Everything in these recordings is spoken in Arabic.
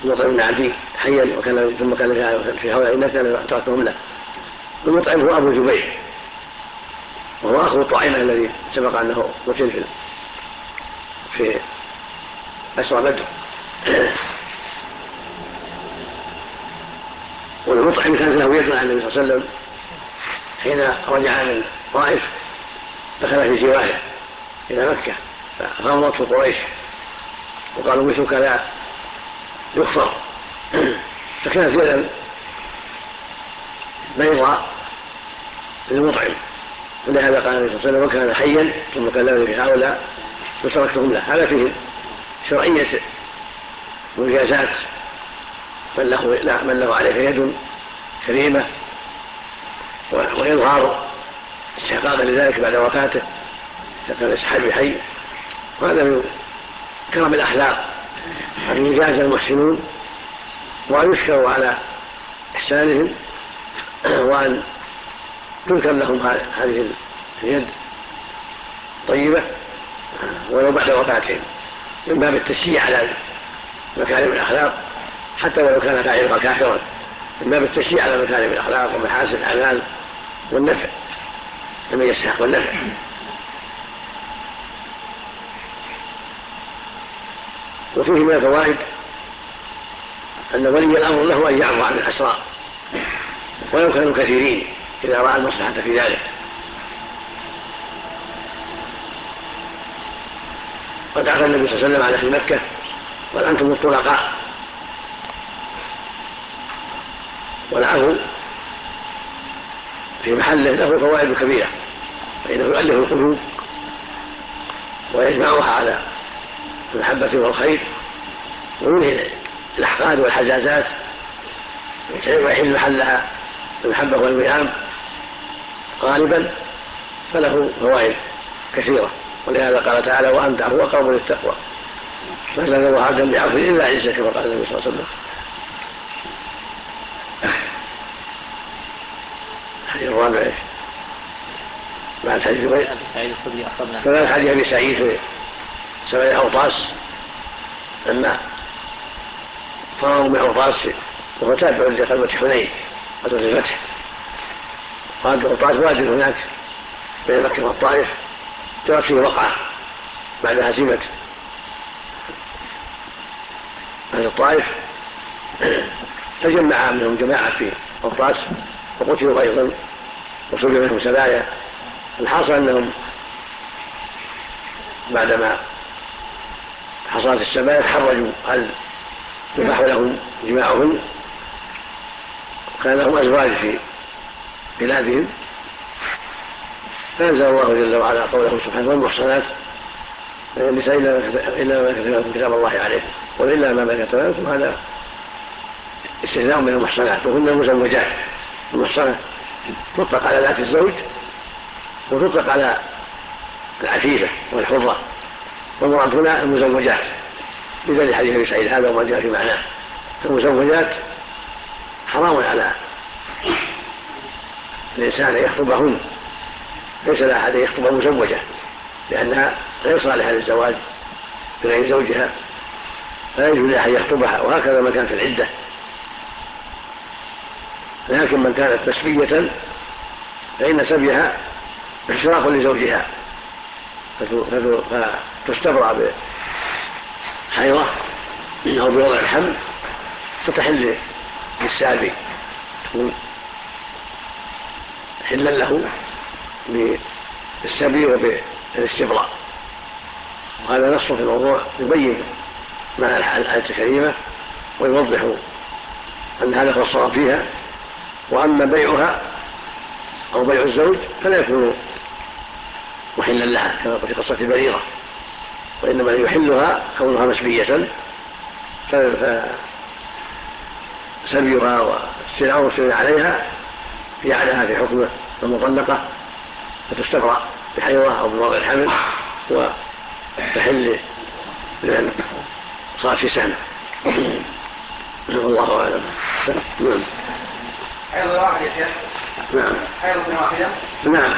المطعم بن عدي حيا وكان ثم كان في هؤلاء الناس كان تركهم له. المطعم هو أبو جبير وهو أخو طعيمة الذي سبق أنه قتل في أسرى بدر. والمطعم كان له يد مع النبي صلى الله عليه وسلم حين رجع من طائف، دخل في جواره إلى مكة فغمضته قريش وقالوا مثلك لا يخفر، فكانت يدا بيضاء للمطعم، ولهذا قال النبي صلى الله عليه وسلم وكان حيا ثم كلمني في هؤلاء وتركتهم له. هذا فيه شرعية مجازات من له عليه يد كريمة ويظهر استحقاقا لذلك بعد وفاته إذا كان الصحابي حي. وهذا من كرم الأخلاق أن يجاز المحسنون وأن يشكروا على إحسانهم وأن تذكر لهم هذه اليد طيبة ولو بعد وفاتهم، من باب التشجيع على مكارم الأخلاق حتى ولو كان فاعلها كافرا، من باب التشجيع على مكارم الأخلاق ومحاسن الأعمال والنفع لمن يستحق النفع. وفيه من الفوائد أن ولي الأمر له أن يعفو عن الأسرى ولو كانوا كثيرين إذا رأى المصلحة في ذلك. قد عفى النبي صلى الله عليه وسلم على أهل مكة قال أنتم الطلقاء، والعفو في محله له فوائد كبيرة، فإنه يؤلف القلوب ويجمعها على المحبة والخير وينهي الأحقاد والحزازات ويحل محلها المحبة والوئام غالبا، فله فوائد كثيرة. ولهذا قال تعالى وأن تعفوا أقرب للتقوى، ما زاد الله عبدا بعفو إلا عزة كما قال النبي صلى الله عليه وسلم. الحديث الرابع مع الحديث كذلك حديث أبي سعيد في 7 أوطاس لما فرغوا من أوطاس وهو تابع لغزوة حنين غزوة الفتح، وهذا أوطاس واجد هناك بين مكة والطائف جرت فيه وقعة بعد هزيمة أهل الطائف، فجمع منهم جماعة في أوطاس وقتلوا أيضا وصلوا منهم سبايا. الحاصل أنهم بعدما حصلت السبايا تحرجوا هل يباح لهم جماعهم، كان لهم أزواج في بلادهم، فأنزل الله جل وعلا قوله سبحانه والمحصنات من النساء إلا ما كتب كتاب الله عليه وإلا ما ملكت أيمانكم، هذا استثناء من المحصنات وهن المزوجات. المحصنة تطلق على ذات الزوج وتطلق على العفيفة والحرة، والمراد هنا المزوجات بذلك حديث أبي سعيد هذا وما جاء في معناه. المزوجات حرام على الإنسان يخطبهن، ليس لأحد يخطب مزوجة لأنها غير صالحة للزواج بغير زوجها، لا يجوز لأحد يخطبها، وهكذا من كان في العدة. لكن من كانت مسبية فإن سبيها اشتراك لزوجها فتستبرع بحيضة أو بوضع الحمل فتحل بالسابي، تكون حلا له بالسبي وبالاستبراء. وهذا نص في الموضوع يبين معنى الآية الكريمة ويوضح أن هذا هو الصواب فيها. وأما بيعها أو بيع الزوج فلا يكون محلا لها كما في قصة بريرة، وإنما يحلها كونها مسبية، فسبيها واستيلاء المسلمين عليها يجعلها في حكم المطلقة فتستبرأ بحيضة أو بوضع الحمل وتحل لمن صار في سنة. والله أعلم. حيضة واحدة يا شيخ؟ نعم. حيضة واحدة؟ نعم.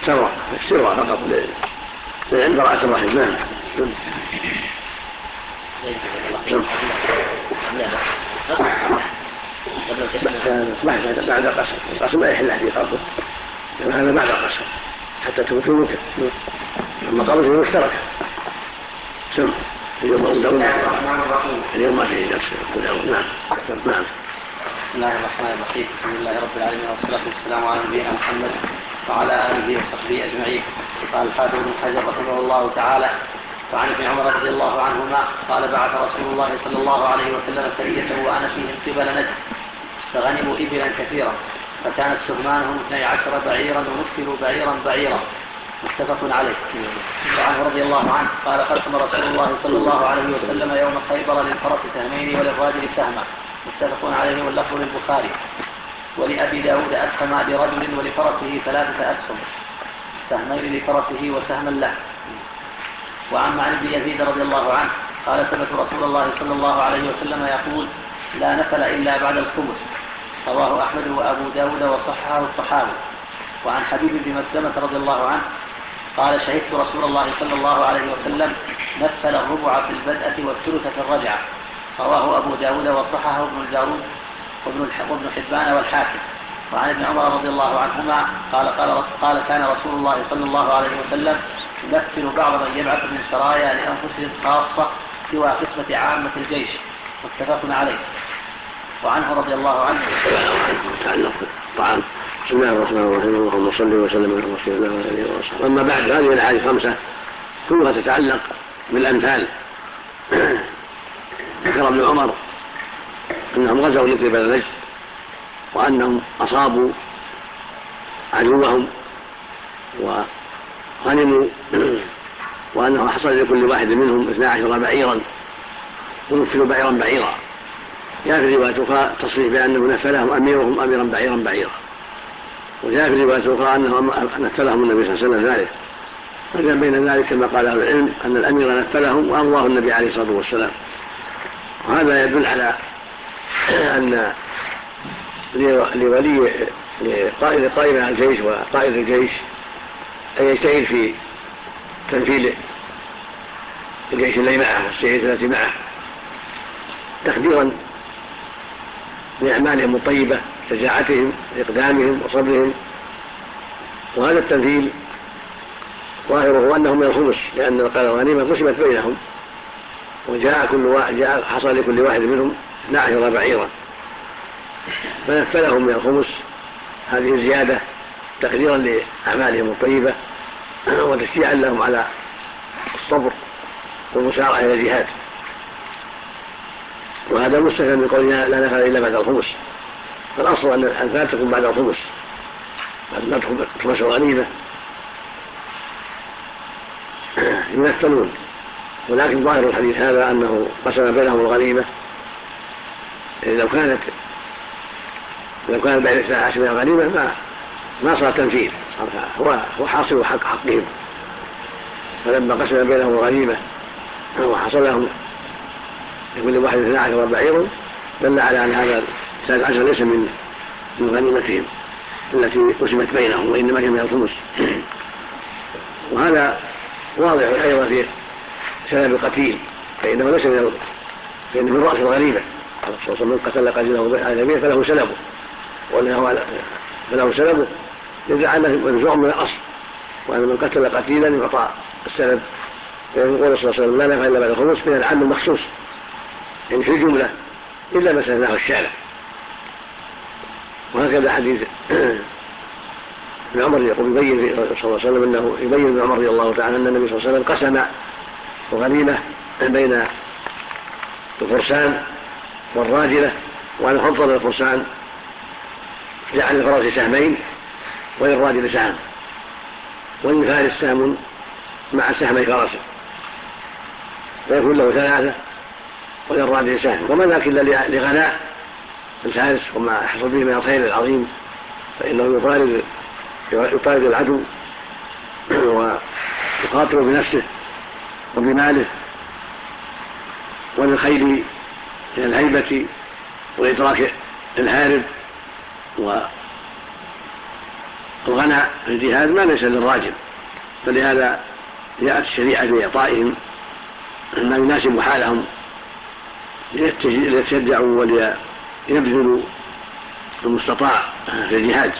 استوى فقط لعند امرأة الرحم. نعم. بعد القصر القصر ما يحل في قبضه، هذا بعد القصر حتى تموت في موته. أما قبضه مشترك سم اليوم اليوم ما فيه درس. نعم. بسم الله الرحمن الرحيم. الحمد لله رب العالمين والصلاة والسلام على نبينا محمد وعلى آله وصحبه أجمعين. قال الحافظ ابن حجر رحمه الله تعالى: وعن ابن عمر رضي الله عنهما قال: بعث رسول الله صلى الله عليه وسلم سرية وأنا فيهم قبل نجد، فغنموا إبلا كثيرة، فكانت سهمانهم 12 بعيرا ونكلوا بعيرا متفق عليه. وعنه رضي الله عنه قال: قسم رسول الله صلى الله عليه وسلم يوم خيبر للفرس سهمين وللراجل سهما، متفق عليه واللفظ للبخاري. ولأبي داود أسهم لرجل ولفرسه 3 أسهم، سهمين لفرسه وسهما له. وعن ابن يزيد رضي الله عنه قال: سمعت رسول الله صلى الله عليه وسلم يقول: لا نفل إلا بعد الخمس. رواه أحمد وأبو داود وصححه الطحاوي. وعن حبيب بن مسلمة رضي الله عنه قال: شهدت رسول الله صلى الله عليه وسلم نفل الربع في البدءة والثلث في الرجعة. رواه أبو داود وصححه ابن الجارود وابن حبان والحاكم. وعن ابن عمر رضي الله عنهما قال: كان رسول الله صلى الله عليه وسلم يمثل بعض من يبعث من سرايا لأنفسهم خاصة سوى قسمة عامة الجيش، متفق عليه. وعنه رضي الله عنه طعام. بسم الله الرحمن الرحيم. اللهم صل وسلم على رسول الله وعلى اله وصحبه. اما بعد، هذه الاحاديث 5 كلها تتعلق بالامثال. ذكر ابن عمر انهم غزوا لقبل نجد وانهم اصابوا عدوهم وغنموا، وانه حصل لكل واحد منهم 12 بعيرا ونكلوا بعيرا. جاء في رواية أخرى تصريح بأنه نفلهم أميرهم أميرا بعيرا، وجاء في رواية أخرى أنه نفلهم النبي صلى الله عليه وسلم ذلك. وجاء بين ذلك كما قال أهل العلم أن الأمير نفلهم وأمضاه النبي عليه الصلاة والسلام. وهذا يدل على أن لقائد الجيش وقائد الجيش أن يجتهد في تنفيذ الجيش الذي معه والسيئة التي معه تقديرا لأعمالهم الطيبة، شجاعتهم، إقدامهم وصبرهم. وهذا التنفيذ ظاهره أنه من الخمس، لأن الغنيمة قسمت بينهم، وجاء حصل لكل واحد منهم 12 بعيرا، فنفلهم من الخمس. هذه الزيادة تقديرا لأعمالهم الطيبة وتشجيعا لهم على الصبر والمسارعة إلى الجهاد. وهذا مستثنى من قولنا لا نفل إلا بعد الخمس، فالأصل أن الأنفال تكون بعد الخمس، بعد خمس الغنيمة ينفلون. ولكن ظاهر الحديث هذا أنه قسم بينهم الغنيمة. لو كانت بين 12 من الغنيمة ما صار تنفيذ، هو حاصل حقهم. فلما قسم بينهم الغنيمة وحصل لهم لكل واحد 12 بعير دل على أن هذا 13 ليس من غنيمتهم التي قسمت بينهم، وإنما هي من الخمس. وهذا واضح أيضا في سلب القتيل، فإنه ليس فإنه من رأس الغنيمة. الرسول من قتل قتيله على يمينه فله سلبه يدعى أنه منزوع من الأصل، وأن من قتل قتيلا يعطى السلب. يقول صلى الله عليه وسلم لا نفع إلا بعد الخمس من العام المخصوص، يعني في الجملة إلا ما سناه الشارع. وهكذا حديث ابن عمر يقول يبين صلى الله عليه وسلم أنه يبين ابن عمر رضي الله تعالى أن النبي صلى الله عليه وسلم قسم الغنيمة بين الفرسان والراجلة، وأن فضل الفرسان جعل الفرس سهمين وللراجل سهم، وللفارس سهم مع سهمي فرسه، فيكون له 3 وللراجل سهم. وما ذاك إلا لغناء الفارس وما حصل به من الخير العظيم، فإنه يطارد العدو ويخاطر بنفسه وبماله، وللخيل من الهيبة وإدراك الهارب، والغنى في الجهاد ما ليس للراجل. فلهذا جاءت الشريعة بإعطائهم ما يناسب حالهم ليتشجعوا وليبذلوا المستطاع في الجهاد.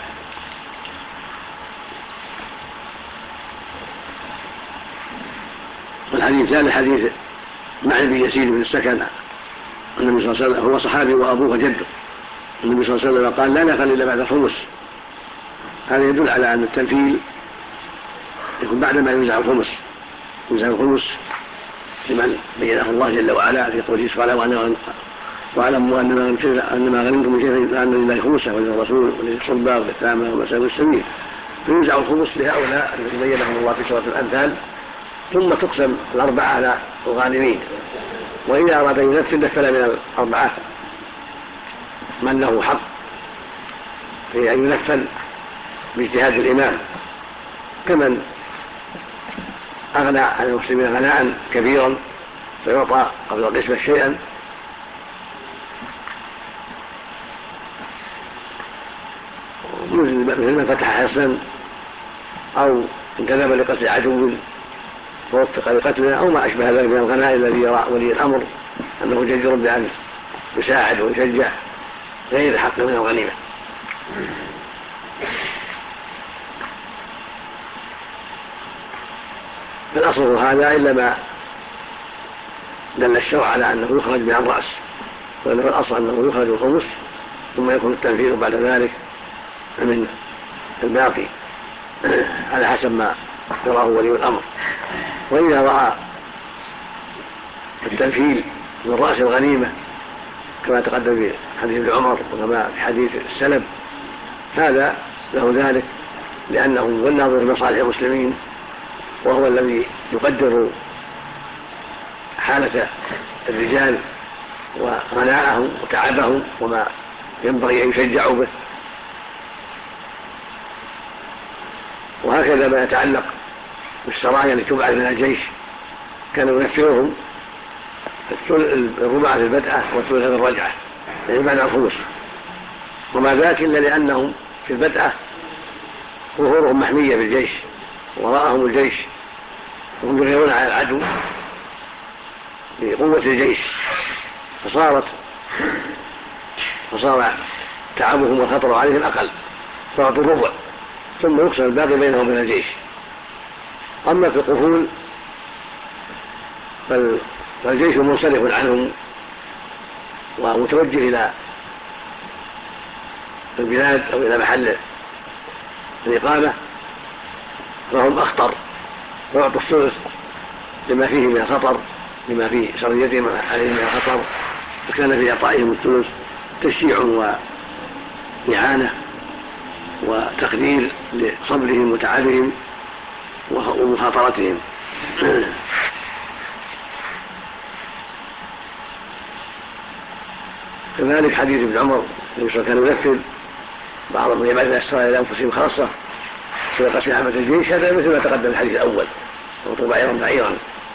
والحديث الثالث حديث معن بن يزيد بن السكن النبي صلى الله عليه وسلم، هو صحابي وأبوه جده، النبي صلى الله عليه وسلم قال: لا نقل إلا بعد الخمس. هذا يدل على أن التنفيذ يكون بعد ما ينزع الخمس. ينزع الخمس لمن بينه الله جل وعلا في قوله سبحانه: واعلموا أن ما غنمتم من شيء فأن لله خمسه وللرسول وللقربى واليتامى ومساكين السبيل، فينزع الخمس لهؤلاء الذين بينهم الله في سورة الأنفال، ثم تقسم الأربعة على الغانمين. وإذا أراد أن ينفذ نفل من الأربعة من له حق في أن ينفل باجتهاد الإمام، كمن أغنى عن المسلمين غناء كبيرا فيعطى قبل القسمة شيئا، مثل من فتح حصنا أو انتدب لقتل عدو ووفق لقتله أو ما أشبه ذلك من الغناء الذي يرى ولي الأمر أنه جدير بأن يساعد ويشجع غير حق من الغنيمة. فالأصل هذا إلا ما دل الشرع على أنه يخرج من الرأس، وأنه الأصل أنه يخرج الخمس ثم يكون التنفيذ بعد ذلك من الباقي على حسب ما يراه ولي الأمر. وإذا رأى التنفيذ من رأس الغنيمة كما تقدم في حديث ابن عمر وكما في حديث السلب، هذا له ذلك لأنه هو الناظر لمصالح المسلمين، وهو الذي يقدر حالة الرجال وغناءهم وتعبهم وما ينبغي أن يشجعوا به. وهكذا ما يتعلق بالسرايا التي تبعث من الجيش كانوا ينفرهم الربع في البدعة والثلث في الرجعة، يعني معنى الخمس، وما ذاك إلا لأنهم في البدعة ظهورهم محمية بالجيش وراءهم الجيش وهم يغيرون على العدو بقوة الجيش، فصار تعبهم والخطر عليهم أقل، فأعطوا الربع ثم يقسم الباقي بينهم وبين الجيش. أما في القفول فالجيش منصرف عنهم ومتوجه إلى البلاد أو إلى محل الإقامة، فهم أخطر، ويعطوا الثلث لما فيه من الخطر، لما في سريتهم عليهم من الخطر، فكان في إعطائهم الثلث تشجيع وإعانة وتقدير لصبرهم وتعبهم ومخاطرتهم. كذلك حديث ابن عمر كان ينفذ بعضهم يبعث الأسرى إلى أنفسهم خاصة في قسم عامة الجيش، هذا مثل ما تقدم الحديث الأول، وطوى بعيرا.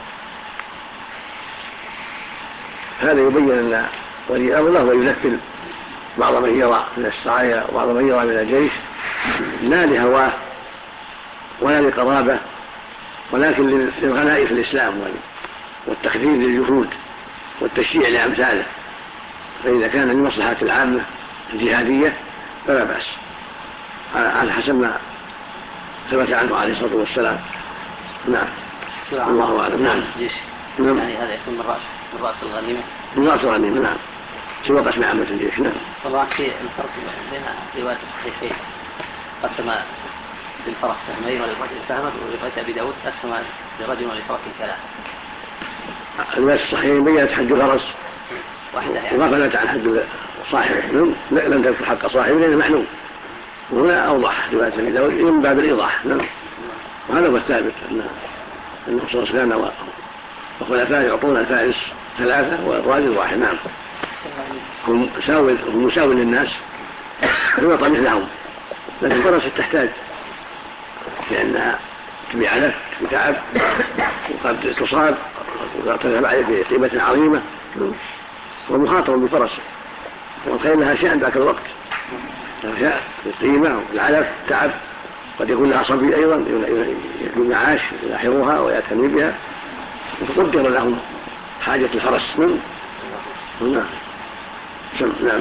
هذا يبين أن ولي الأمر له ينفذ بعض من يرى من السرايا وبعض من يرى من الجيش، لا لهواه ولا لقرابة، ولكن للغناء في الإسلام والتقدير للجهود والتشجيع لأمثاله. فإذا كان لمصلحة العامة الجهادية فلا بأس على حسب ما ثبت عنه عليه الصلاة والسلام. نعم، الله أعلم. نعم. يعني هذا يكون من رأس الغنيمة. من رأس الغنيمة، نعم، سوى قسم عامة الجيش. نعم. طبعا في الفرق بين رواية الصحيحين، قسم للفرس سهمين وللرجل سهما، ورواية أبي داود قسم لرجل وللفرس ثلاثة. الرواية الصحيحين بيّنت حد الفرس وغفلت عن حد صاحبه، لم تذكر حق صاحبه لأنه معلوم، وهنا أوضح رواية أبي داود من باب الإيضاح. نعم. وهذا هو الثابت أنه صلى الله عليه وسلم وخلفاء يعطون الفارس ثلاثة والراجل واحد. نعم. هم مساوي للناس يعطى مثلهم، لكن الفرس تحتاج لأنها تبيع لك بتعب وقد تصاب وتذهب عليه بقيمة عظيمة، ومخاطر بالفرس، والخيل لها شأن ذاك الوقت، لها شأن القيمة والعلف تعب، قد يكون لها صبي أيضا يكون معاش يلاحظها ويعتني بها، وتقدر لهم حاجة الفرس. نعم. نعم.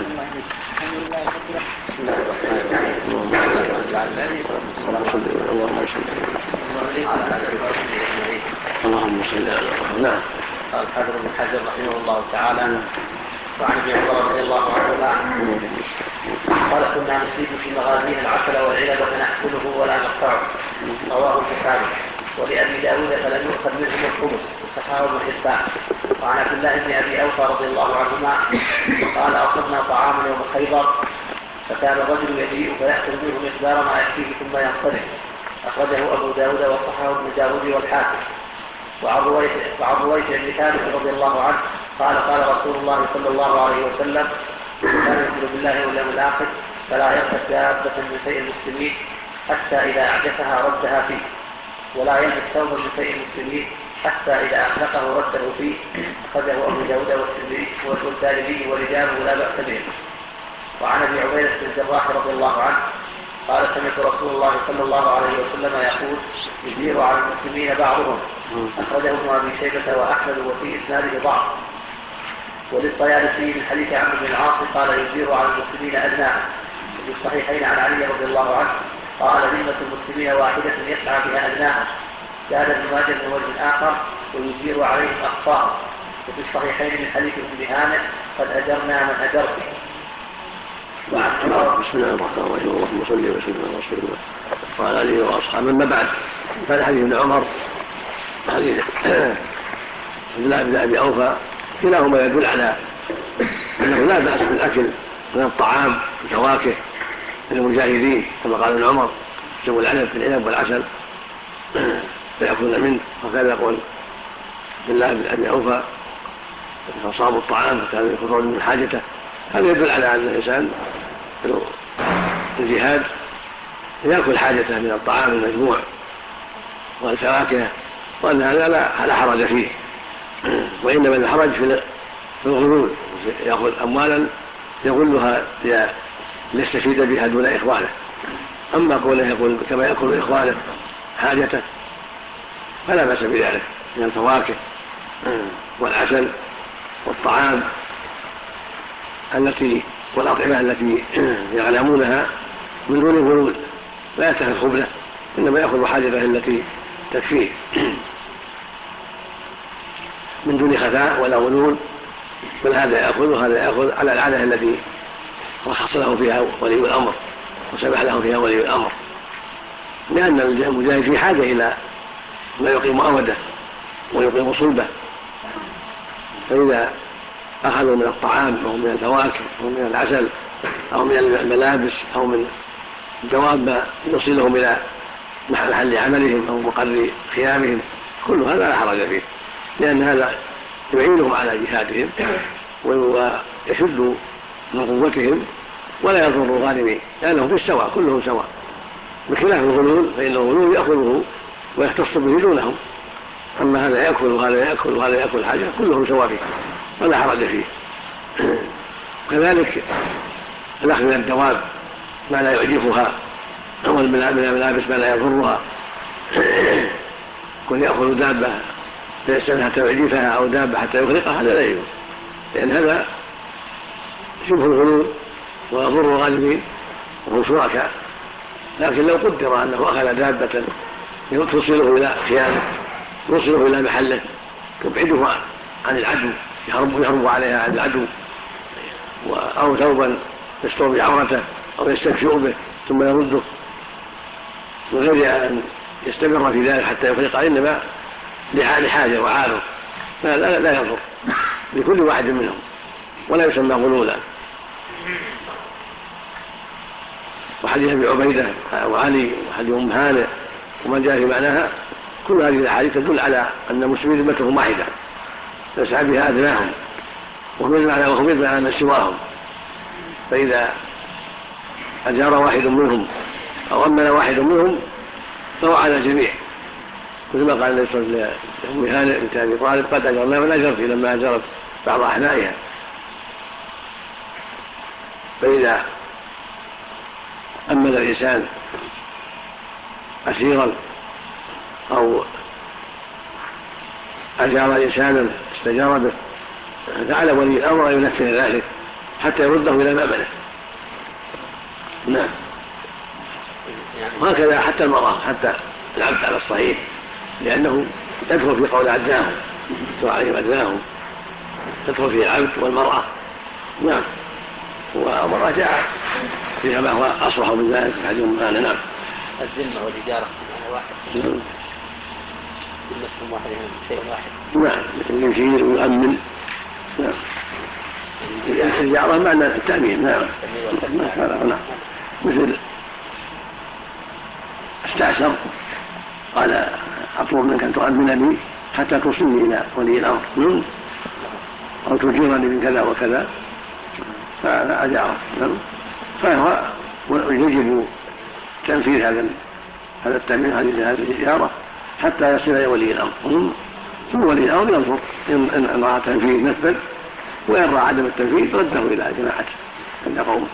اللهم صل على محمد. نعم. قال الحافظ ابن حجر رحمه الله تعالى وعن ابن عمر رضي الله عنهما قال كنا نصيب في مغازينا العسل والعنب فنأكله ولا نقطعه. رواه البخاري. ولأبي داود فلم يؤخذ منهم الخمس وصححه ابن حبان. وعن عبد الله بن أبي أوفى رضي الله عنهما قال أخذنا طعاما يوم خيبر فكان الرجل يجيء فيأخذ منه مقدار ما يكفيه ثم ينصرف. أخرجه أبو داود وصححه ابن داود والحاكم. وعن رويث بن ثابت رضي الله عنه قال قال رسول الله صلى الله عليه وسلم كان يؤمن بالله واليوم الآخر فلا يركب دابة من شيء المسلمين حتى إذا أعجفها ردها فيه ولا يلبس ثوبا من شيء المسلمين حتى إذا أحلقه رده فيه. أخرجه أبو داود والترمذي ورجاله لا بأس به. وعن أبي عبيدة بن الجراح رضي الله عنه قال سمعت رسول الله صلى الله عليه وسلم يقول يجير على المسلمين بعضهم. أخرجه ابن أبي شيبة وأحمد وفي إسناده ضعف. وللطيالسي من حديث عمرو بن العاص قال يجير على المسلمين أدناهم. وفي الصحيحين عن علي رضي الله عنه قال ذمة المسلمين واحدة يسعى بها أدناهم. زاد ابن ماجه من وجه آخر ويجير عليهم أقصاهم. وفي الصحيحين من حديث ابن هانئ قد أجرنا من أجرته. بسم الله الرحمن الرحيم. اللهم صل وسلم على رسول الله وعلى اله واصحابه. اما بعد فهذا حديث ابن عمر حديث عبد الله بن ابي اوفى كلاهما يدل على انه لا باس بالاكل من الطعام والفواكه للمجاهدين كما قال ابن عمر جو العنب في العنب والعسل فيأكلون منه. وكذا يقول عبد الله بن ابي اوفى فصابوا الطعام فكانوا يخرجون من حاجته. هذا يدل على أن الإنسان في الجهاد يأكل حاجته من الطعام المجموع والفواكه وأن هذا لا حرج فيه. وإنما الحرج في الغلول يأخذ أموالا يغلها ليستفيد بها دون إخوانه. أما كونه يقول كما يأكل إخوانه حاجته فلا بأس بذلك من الفواكه والعسل والطعام والأطعمة التي يعلمونها من دون غلول لا يتخذ خبزه إنما يأخذ حاجته التي تكفيه من دون خفاء ولا غلول. بل هذا يأخذ على العادة التي رخص له فيها ولي الأمر وسمح له فيها ولي الأمر لأن المجاهد في حاجة إلى ما يقيم أوده ويقيم صلبه. فإذا أخذوا من الطعام أو من الفواكه أو من العسل أو من الملابس أو من الدواب ما يوصلهم إلى محل عملهم أو مقر خيامهم كل هذا لا حرج فيه لأن هذا يعينهم على جهادهم ويشد من قوتهم ولا يضر الغانمين لأنهم في السواء كلهم سواء. بخلاف الغلول فإن الغلول يأخذه ويختص به دونهم. أما هذا يأكل وهذا يأكل وهذا يأكل حاجة كلهم سواء فيه ولا حرج فيه. كذلك الأخذ من الدواب ما لا يعجفها أو من الملابس ما لا يضرها كن يأخذ دابة فيستنى حتى يعجفها أو دابة حتى يغرقها هذا لا يجوز لأن هذا شبه الغلول ويضر الغالبين وهم شركاء. لكن لو قدر أنه أخذ دابة توصله إلى خيانه يوصله إلى محله تبعده عن العدو يهرب عليها عن العدو أو ثوبا يستر بعورته أو يستكشف به ثم يرده من غير أن يستمر في ذلك حتى يفرق إنما لحاجة وعارض لا يضر لكل واحد منهم ولا يسمى غلولا. وحديث أبي عبيدة وعلي وحديث أم هانئ ومن جاء في معناها كل هذه الأحاديث تدل على أن المسلمين ذمتهم واحدة يسعى بها أدناهم وهم على سواهم. فإذا أجار واحد منهم أو أمن واحد منهم فهو على الجميع مثل ما قال النبي صلى الله عليه وسلم لأم هانئ بنت أبي طالب قد أجرنا من أجرت لما أجرت بعض أحنائها. فإذا أمن الإنسان أسيرا أو أجار إنسانا استجار به فعلى ولي الأمر أن ينفذ ذلك حتى يرده إلى مأمنه. نعم. وهكذا حتى المرأة، حتى العبد على الصحيح، لأنه يدخل في قول أدناه وعليهم أدناه، يدخل فيه العبد والمرأة. نعم. والمرأة جاء فيها ما هو أصلح من ذلك. أحدهم قال نعم الذمة والإجارة على واحد. نعم. ذمتهم واحد شيء واحد. نعم. يجير ويؤمن. نعم. الإجارة معنى التأمين. نعم. نعم. مثل استأثر قال أطلب منك أن تؤمنني حتى توصلني إلى ولي الأمر أو تجيرني من كذا وكذا، فهذا أجاره. فهو يجب تنفيذ هذا التأمين، هذه الإجارة حتى يصل إلى ولي الأمر، ثم ولي الأمر ينظر إن رأى تنفيذ نفذ، وإن رأى عدم التنفيذ رده إلى جماعته عند قومه.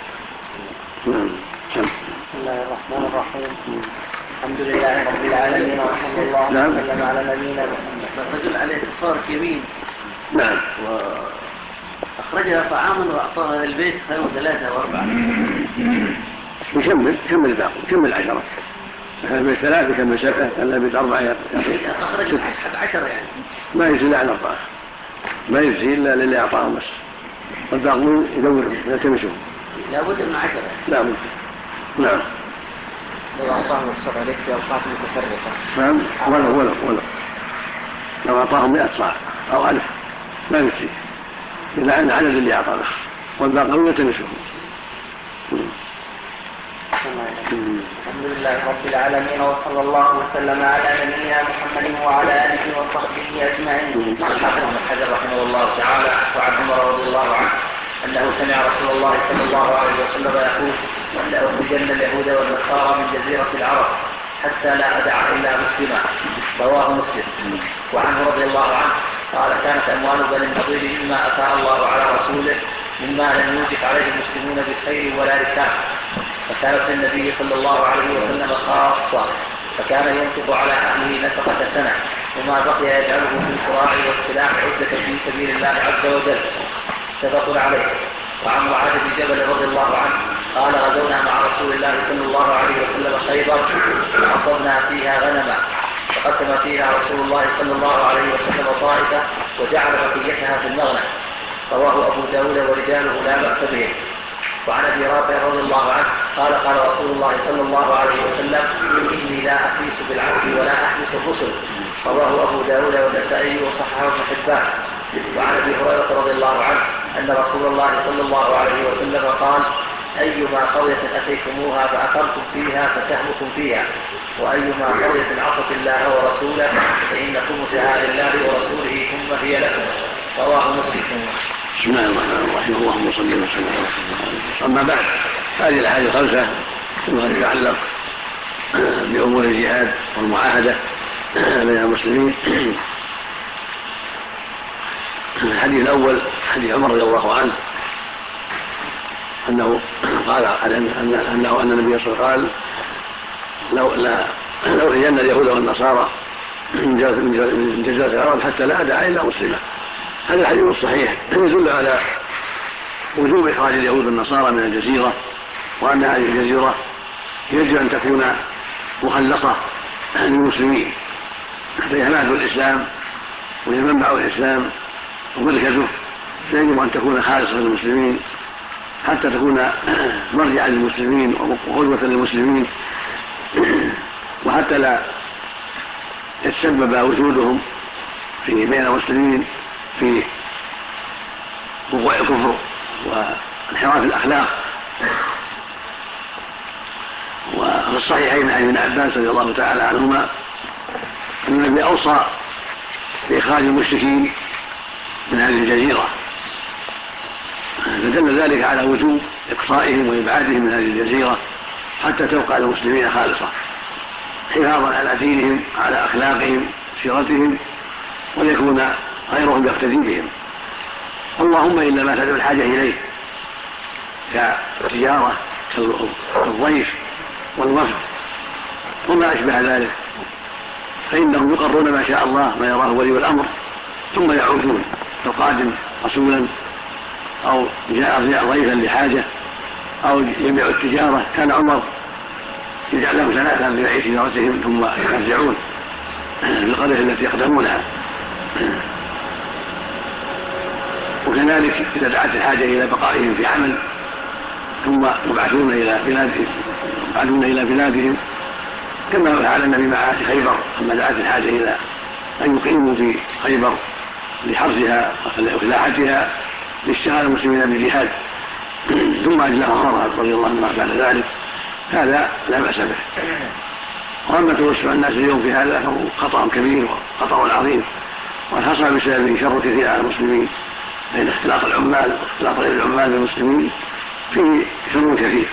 بسم الله الرحمن الرحيم. الحمد لله رب العالمين وصلى الله وسلم على نبينا محمد. الرجل عليه كفارة يمين. نعم. وأخرجها طعاما وأعطاها البيت 2 و3 و4. يكمل الباقي، يكمل 10. البيت 3 يكمل 7، البيت 4 أخرج 10 يعني. ما يجزي إلا عن 4، ما يجزي إلا للي أعطاهم بس، والباقون يدورهم يلتمسهم. لا بد من 10. لا بد. نعم. لو أعطاهم الصبر عليك في أوقات متفرقة. نعم. ولو لو أعطاهم 100 صاع أو 1000 ما يجزي إذا عن عدد اللي أعطى له، والباقون يلتمسهم. الحمد لله رب العالمين وصلى الله وسلم على نبينا محمد وعلى آله وصحبه أجمعين. قال ابن حجر رحمه الله تعالى وعن عمر رضي الله عنه أنه سمع رسول الله صلى الله عليه وسلم يقول: لأخرجن اليهود والنصارى من جزيرة العرب حتى لا أدع إلا مسلما. رواه مسلم. وعنه رضي الله عنه قال: كانت أموال بني النضير مما أتى الله على رسوله مما لم يوجد عليه المسلمون بخير ولا ركاب، فكانت للنبي صلى الله عليه وسلم خاصة، فكان ينفق على أهله نفقة سنة، وما بقي يجعله في القراع والسلاح عدة في سبيل الله عز وجل. متفق عليه. وعن معاذ بن جبل رضي الله عنه قال: غزونا مع رسول الله صلى الله عليه وسلم خيبر فأصبنا فيها غنما، فقسم فيها رسول الله صلى الله عليه وسلم طائفة وجعل بقيتها في المغنم. رواه أبو داود ورجاله لا بأس به. وعن أبي رافع رضي الله عنه قال: قال رسول الله صلى الله عليه وسلم: إني لا أحبس بالعبد ولا أحبس الرسل. رواه أبو داود والنسائي وصححه ابن حبان. وعن أبي هريرة رضي الله عنه أن رسول الله صلى الله عليه وسلم قال: أيما قرية أتيتموها فأقمتم فيها فسهمكم فيها، وأيما قرية عصت الله ورسوله فإن خمسها لله ورسوله ثم هي لكم. رواه مسلم. بسم الله الرحمن الرحيم. اللهم صل وسلم على رسول الله. أما بعد، هذه الأحاديث 5 كلها تتعلق بأمور الجهاد والمعاهدة بين المسلمين. الحديث الأول حديث عمر رضي الله عنه أنه قال أن النبي صلى الله عليه وسلم قال: لو أخرجن اليهود والنصارى من جزيرة العرب حتى لا أدع إلا مسلما. هذا الحديث الصحيح يدل على وجوب إخراج اليهود والنصارى من الجزيرة، وأن هذه الجزيرة يجب أن تكون مخلصة للمسلمين، فهي مهد الإسلام وهي منبع الإسلام ومركزه، فيجب أن تكون خالصة للمسلمين حتى تكون مرجعا للمسلمين وقدوة للمسلمين، وحتى لا يتسبب وجودهم بين المسلمين في وقوع الكفر وانحراف الأخلاق. وفي الصحيحين عن ابن عباس رضي الله تعالى عنهما أن النبي أوصى بإخراج المشركين من هذه الجزيرة، فدل ذلك على وجوب إقصائهم وإبعادهم من هذه الجزيرة حتى تبقى للمسلمين خالصة، حفاظا على دينهم على أخلاقهم سيرتهم، وليكون غيرهم يقتدي بهم، اللهم إلا ما تدعو الحاجة إليه كتجارة كالضيف والوفد وما أشبه ذلك، فإنهم يقرون ما شاء الله ما يراه ولي الأمر ثم يعودون القادم رسولا أو جاء ضيفا لحاجة أو يبيع التجارة كان عمر يجعل لهم 3 لبيع تجارتهم ثم يرجعون في القرية التي يقدمونها. وكذلك إذا دعت الحاجة إلى بقائهم في عمل ثم يبعثون إلى بلادهم كما فعل النبي مع أهل خيبر لما دعت الحاجة إلى أن يقيموا في خيبر لحرثها وفلاحتها لاشتغال المسلمين بالجهاد ثم أجلاه عمر رضي الله عنه بعد ذلك، هذا لا بأس به. وأما توسع الناس اليوم في هذا فهو خطأ كبير وخطأ عظيم، وحصل بسببه شر كثير على المسلمين، لأن اختلاط العمال واختلاط غير العمال بالمسلمين فيه شر كثير،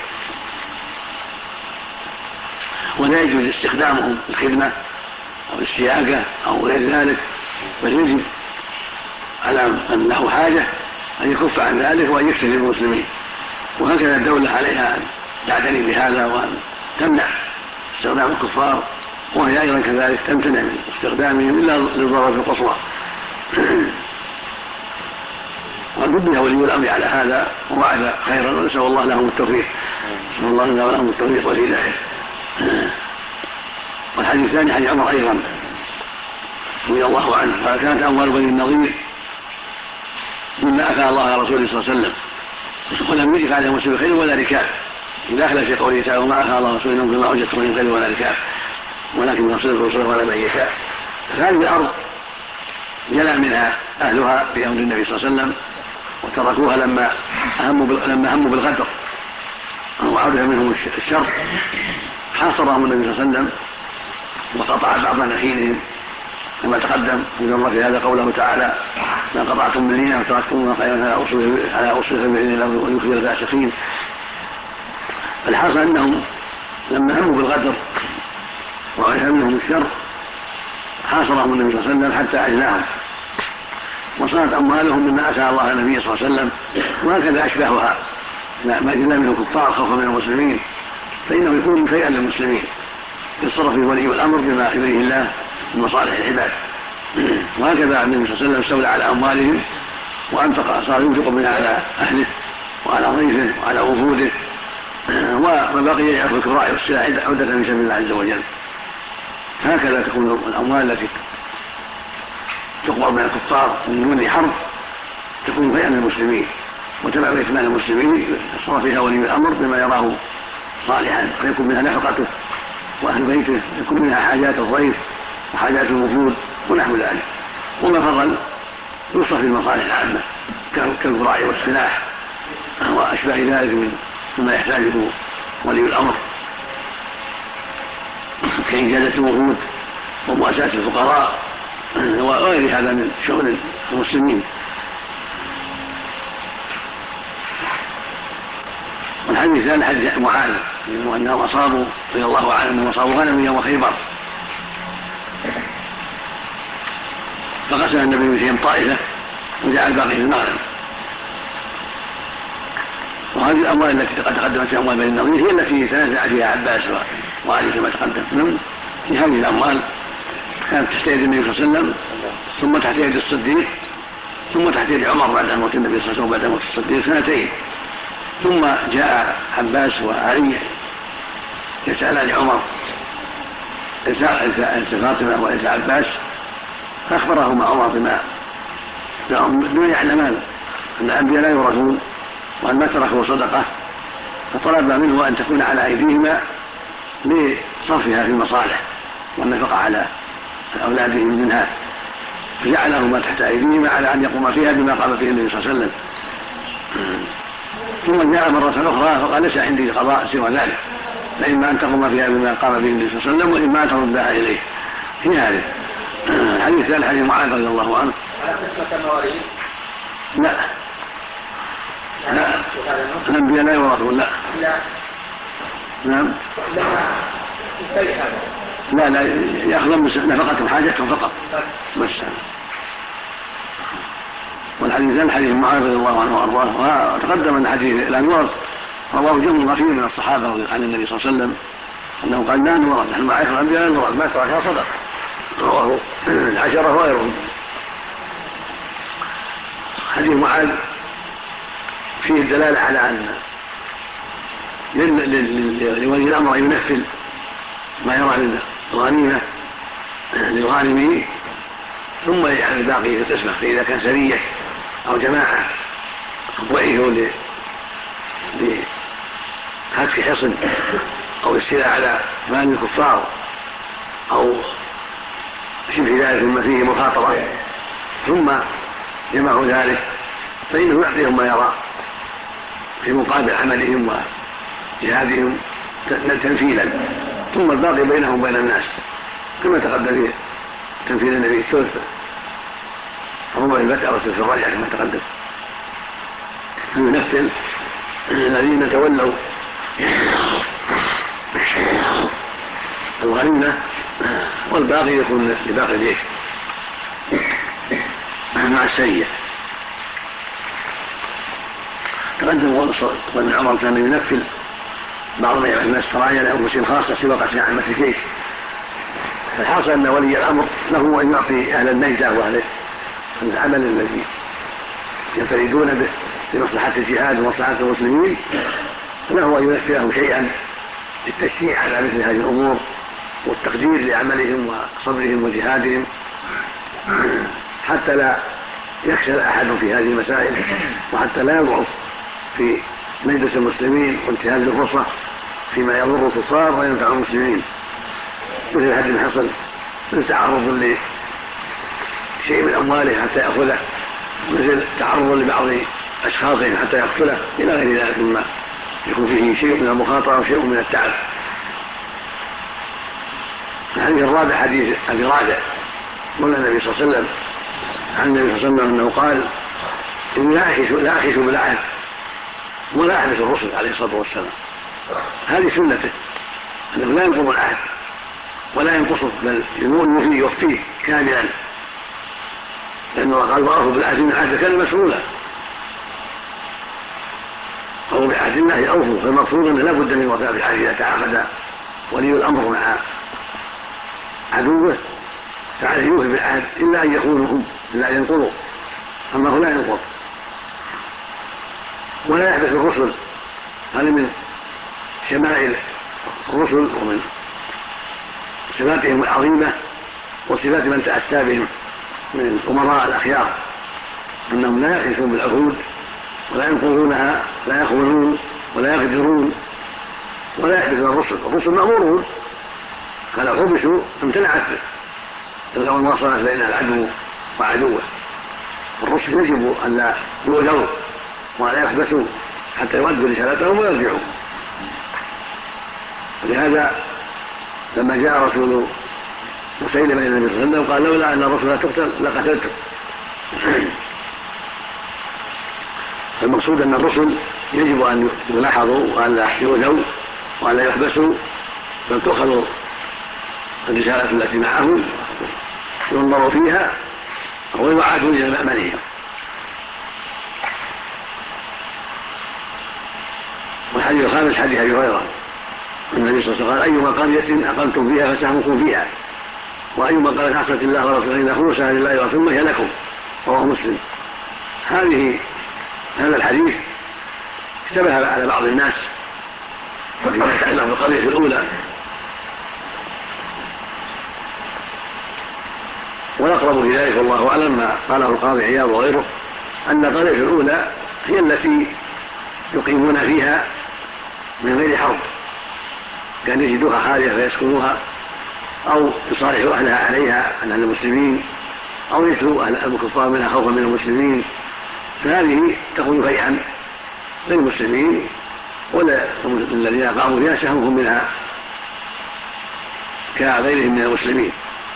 ولا يجوز استخدامهم في الخدمة أو السياقة أو غير ذلك، بل يجب على من له حاجة أن يكف عن ذلك وأن يكتفي بالمسلمين. وهكذا الدولة عليها أن تعتني بهذا وأن تمنع استخدام الكفار، وهي أيضا كذلك تمتنع من استخدامهم إلا للضرورة القصوى. ونبه ولي الأمر على هذا ووعد خيرا، ونسأل الله لهم التوفيق، نسأل الله لهم التوفيق والهداية. والحديث الثاني حديث عمر أيضا رضي الله عنه قال: كانت أموال بني النضير مما أفاء الله على رسوله صلى الله عليه وسلم، ولم يجد عليهم مسلم خير ولا ركاب، داخل في قوله تعالى: وما أفاء الله رسوله فيما وجدتم من خير ولا ركاب ولكن رسوله رسوله ولا من يشاء. هذه الأرض جلى منها أهلها بأمر النبي صلى الله عليه وسلم وتركوها لما هموا بالغدر وعرف منهم الشر، حاصرهم النبي صلى الله عليه وسلم وقطع بعض نخيلهم كما تقدم من الله في هذا قوله تعالى: ما قطعتم من لينة وتركتموها قائمة على أصولها بإذن الله ويخزي الفاسقين. الحاصل أنهم لما هموا بالغدر وعرف منهم الشر حاصرهم النبي صلى الله عليه وسلم حتى أجلاهم، وصارت أموالهم مما أتى الله النبي صلى الله عليه وسلم، وهكذا أشبهها ما جلى منه الكفار خوفا من المسلمين فإنه يكون شيئا للمسلمين يتصرف ولي الأمر بما يريه الله من مصالح العباد. وهكذا النبي صلى الله عليه وسلم استولى على أموالهم وأنفق، صار ينفق منها على أهله وعلى ضيفه وعلى وفوده، وما بقي يأخذ الكراء والسلاح عدة في سبيل الله عز وجل. هكذا تكون الأموال التي تقبض من الكفار من دون حرب تكون فيئا للمسلمين وتبع إثمان المسلمين، يتصرف فيها ولي الأمر بما يراه صالحا، ويكون منها نفقته وأهل بيته، يكون منها حاجات الضيف وحاجات الوفود ونحو ذلك. وما فضل يصرف في المصالح العامة كالزراع والسلاح وأشباه ذلك مما يحتاجه ولي الأمر كإجازة الوفود ومؤاساة الفقراء وغير هذا من شغل المسلمين. والحديث الثاني حديث معاذ أنهم أصابوا رضي الله عنه أنهم أصابوا غنم يوم خيبر، فقسم النبي فيهم طائفة وجعل الباقي في المغنم. وهذه الأموال التي قد تقدمت في أموال بني النضير هي التي تنازع فيها عباس وعلي كما تقدم. في هذه الأموال كانت تحت يد النبي صلى الله عليه وسلم، ثم تحت يد الصديق، ثم تحت يد عمر بعد موت النبي صلى الله عليه وسلم بعد موت الصديق 2 ثم جاء عباس وعلي يسألان عمر فاطمة وإلى عباس، فأخبرهما عمر بما دون يعلمان أن الأنبياء لا يورثون وأن ما تركوا صدقة، فطلب منه أن تكون على أيديهما لصرفها في المصالح والنفقة على أولادهم منها، فجعلهما تحت أيديهما على أن يقوم فيها بما قام به النبي صلى الله عليه وسلم. ثم جاء مرة أخرى فقال: ليس عندي قضاء سوى ذلك، فإما أن تقوم فيها بما قام به النبي صلى الله عليه وسلم وإما أن تردها إليه. في هذا الحديث الثالث حديث معاذ رضي الله عنه. على قسمة المواريث؟ لا الأنبياء لا يورثون. لا نعم لا يأخذون نفقتهم حاجتهم فقط بس. والحديث حديث معاذ رضي الله عنه وأرضاه، وتقدم أن حديث لا يورث رواه جمع كثير من الصحابة عن النبي صلى الله عليه وسلم أنه قال: لا نورث، نحن معاشر الأنبياء لا نورث، ما تركها صدق، رواه 10 وغيرهم. حديث معاذ فيه الدلالة على أن لولي الأمر أن ينفذ ما يرى من الغنيمة للغانمين ثم يجعل الباقي في القسمة، فإذا كان سرية أو جماعة ضعيفوا لهتك حصن أو استيلاء على مال الكفار أو شبه ذلك مما فيه مخاطرة ثم جمعوا ذلك، فإنه يعطيهم ما يرى في مقابل عملهم وجهادهم تنفيذا، ثم الباقي بينهم وبين الناس كما تقدم في تنفيذ النبي الثلث ربع البكرة في الرجع كما تقدم، ينفذ الذين تولوا الغنيمة والباقي يكون لباقي الجيش مع السرية. تقدم وابن عمر كان ينفذ بعض ما يعمل الناس سرايا لأنفسهم خاصة سوى قسم عامة الجيش. فالحاصل أن ولي الأمر له أن يعطي أهل النجدة وأهل العمل الذي ينفردون به لمصلحة الجهاد ومصلحة المسلمين له أن ينفذ لهم شيئا للتشجيع على مثل هذه الأمور والتقدير لعملهم وصبرهم وجهادهم، حتى لا يكسل أحد في هذه المسائل وحتى لا يضعف في مجلس المسلمين وانتهاز الفرصة فيما يضر الكفار وينفع المسلمين، مثل حد حصل مثل تعرض لشيء من أمواله حتى يأخذه، مثل تعرض لبعض أشخاصهم حتى يقتله إلى غير ذلك مما يكون فيه شيء من المخاطرة وشيء من التعب. الحديث الرابع حديث أبي رافع مولى النبي صلى الله عليه وسلم عن النبي صلى الله عليه وسلم أنه قال إني لا أعيش بالعهد ولا أحبس الرسل عليه الصلاة والسلام. هذه سنته أنه لا ينقض العهد ولا ينقصه بل ينمو فيه ويخفيه كاملا، لأنه قال ضعفوا بالعهد من العهد كان مسؤولا، أو بعهد الله أوفوا، فالمقصود أنه لا بد من وفاء بالعهد إذا تعاقد ولي الأمر مع عدوه فعليه يوفي بالعهد إلا أن يخونهم إلا أن ينقضوا، أما هو لا ينقض ولا يحبس الرسل. هذا من شمائل الرسل ومن صفاتهم العظيمة وصفات من تأسى بهم من الأمراء الأخيار أنهم لا يحبسون بالعهود ولا ينقضونها، لا يخونون ولا يغدرون ولا يحبسون الرسل مأمورون، فلو حبسوا امتنعت المواصلات بين العدو وعدوه. الرسل يجب أن لا يؤذوا ولا يحبسوا حتى يؤدوا رسالتهم ويرجعوا. ولهذا لما جاء رسول مسيلمة إلى النبي صلى الله عليه وسلم قال لولا أن الرسل تقتل لقتلته. فالمقصود أن الرسل يجب أن يلاحظوا وأن لا يؤذوا وأن لا يحبسوا، بل تؤخذ الرسالة التي معهم ينظروا فيها ويعادوا إلى مأمنهم. والحديث الخامس حديث أبي هريرة النبي صلى الله عليه وسلم قال أيما قرية أقمتم فيها فسهمكم فيها، وأيما قرية عصت الله ورسوله إذا خلصها لله ورسوله هي لكم، رواه مسلم. هذا الحديث اشتبه على بعض الناس فيما يتعلق بالقرية الأولى، والأقرب في ذلك والله أعلم ما قاله القاضي عياض وغيره أن القرية الأولى هي التي يقيمون فيها من غير حرب، كان يجدوها خالية فيسكنوها أو يصالحوا أهلها عليها عن المسلمين أو يتلوا أهل الكفار منها خوفا من المسلمين، فهذه تكون فيئا للمسلمين ولا الذين قاموا فيها سهمهم منها كغيرهم من المسلمين.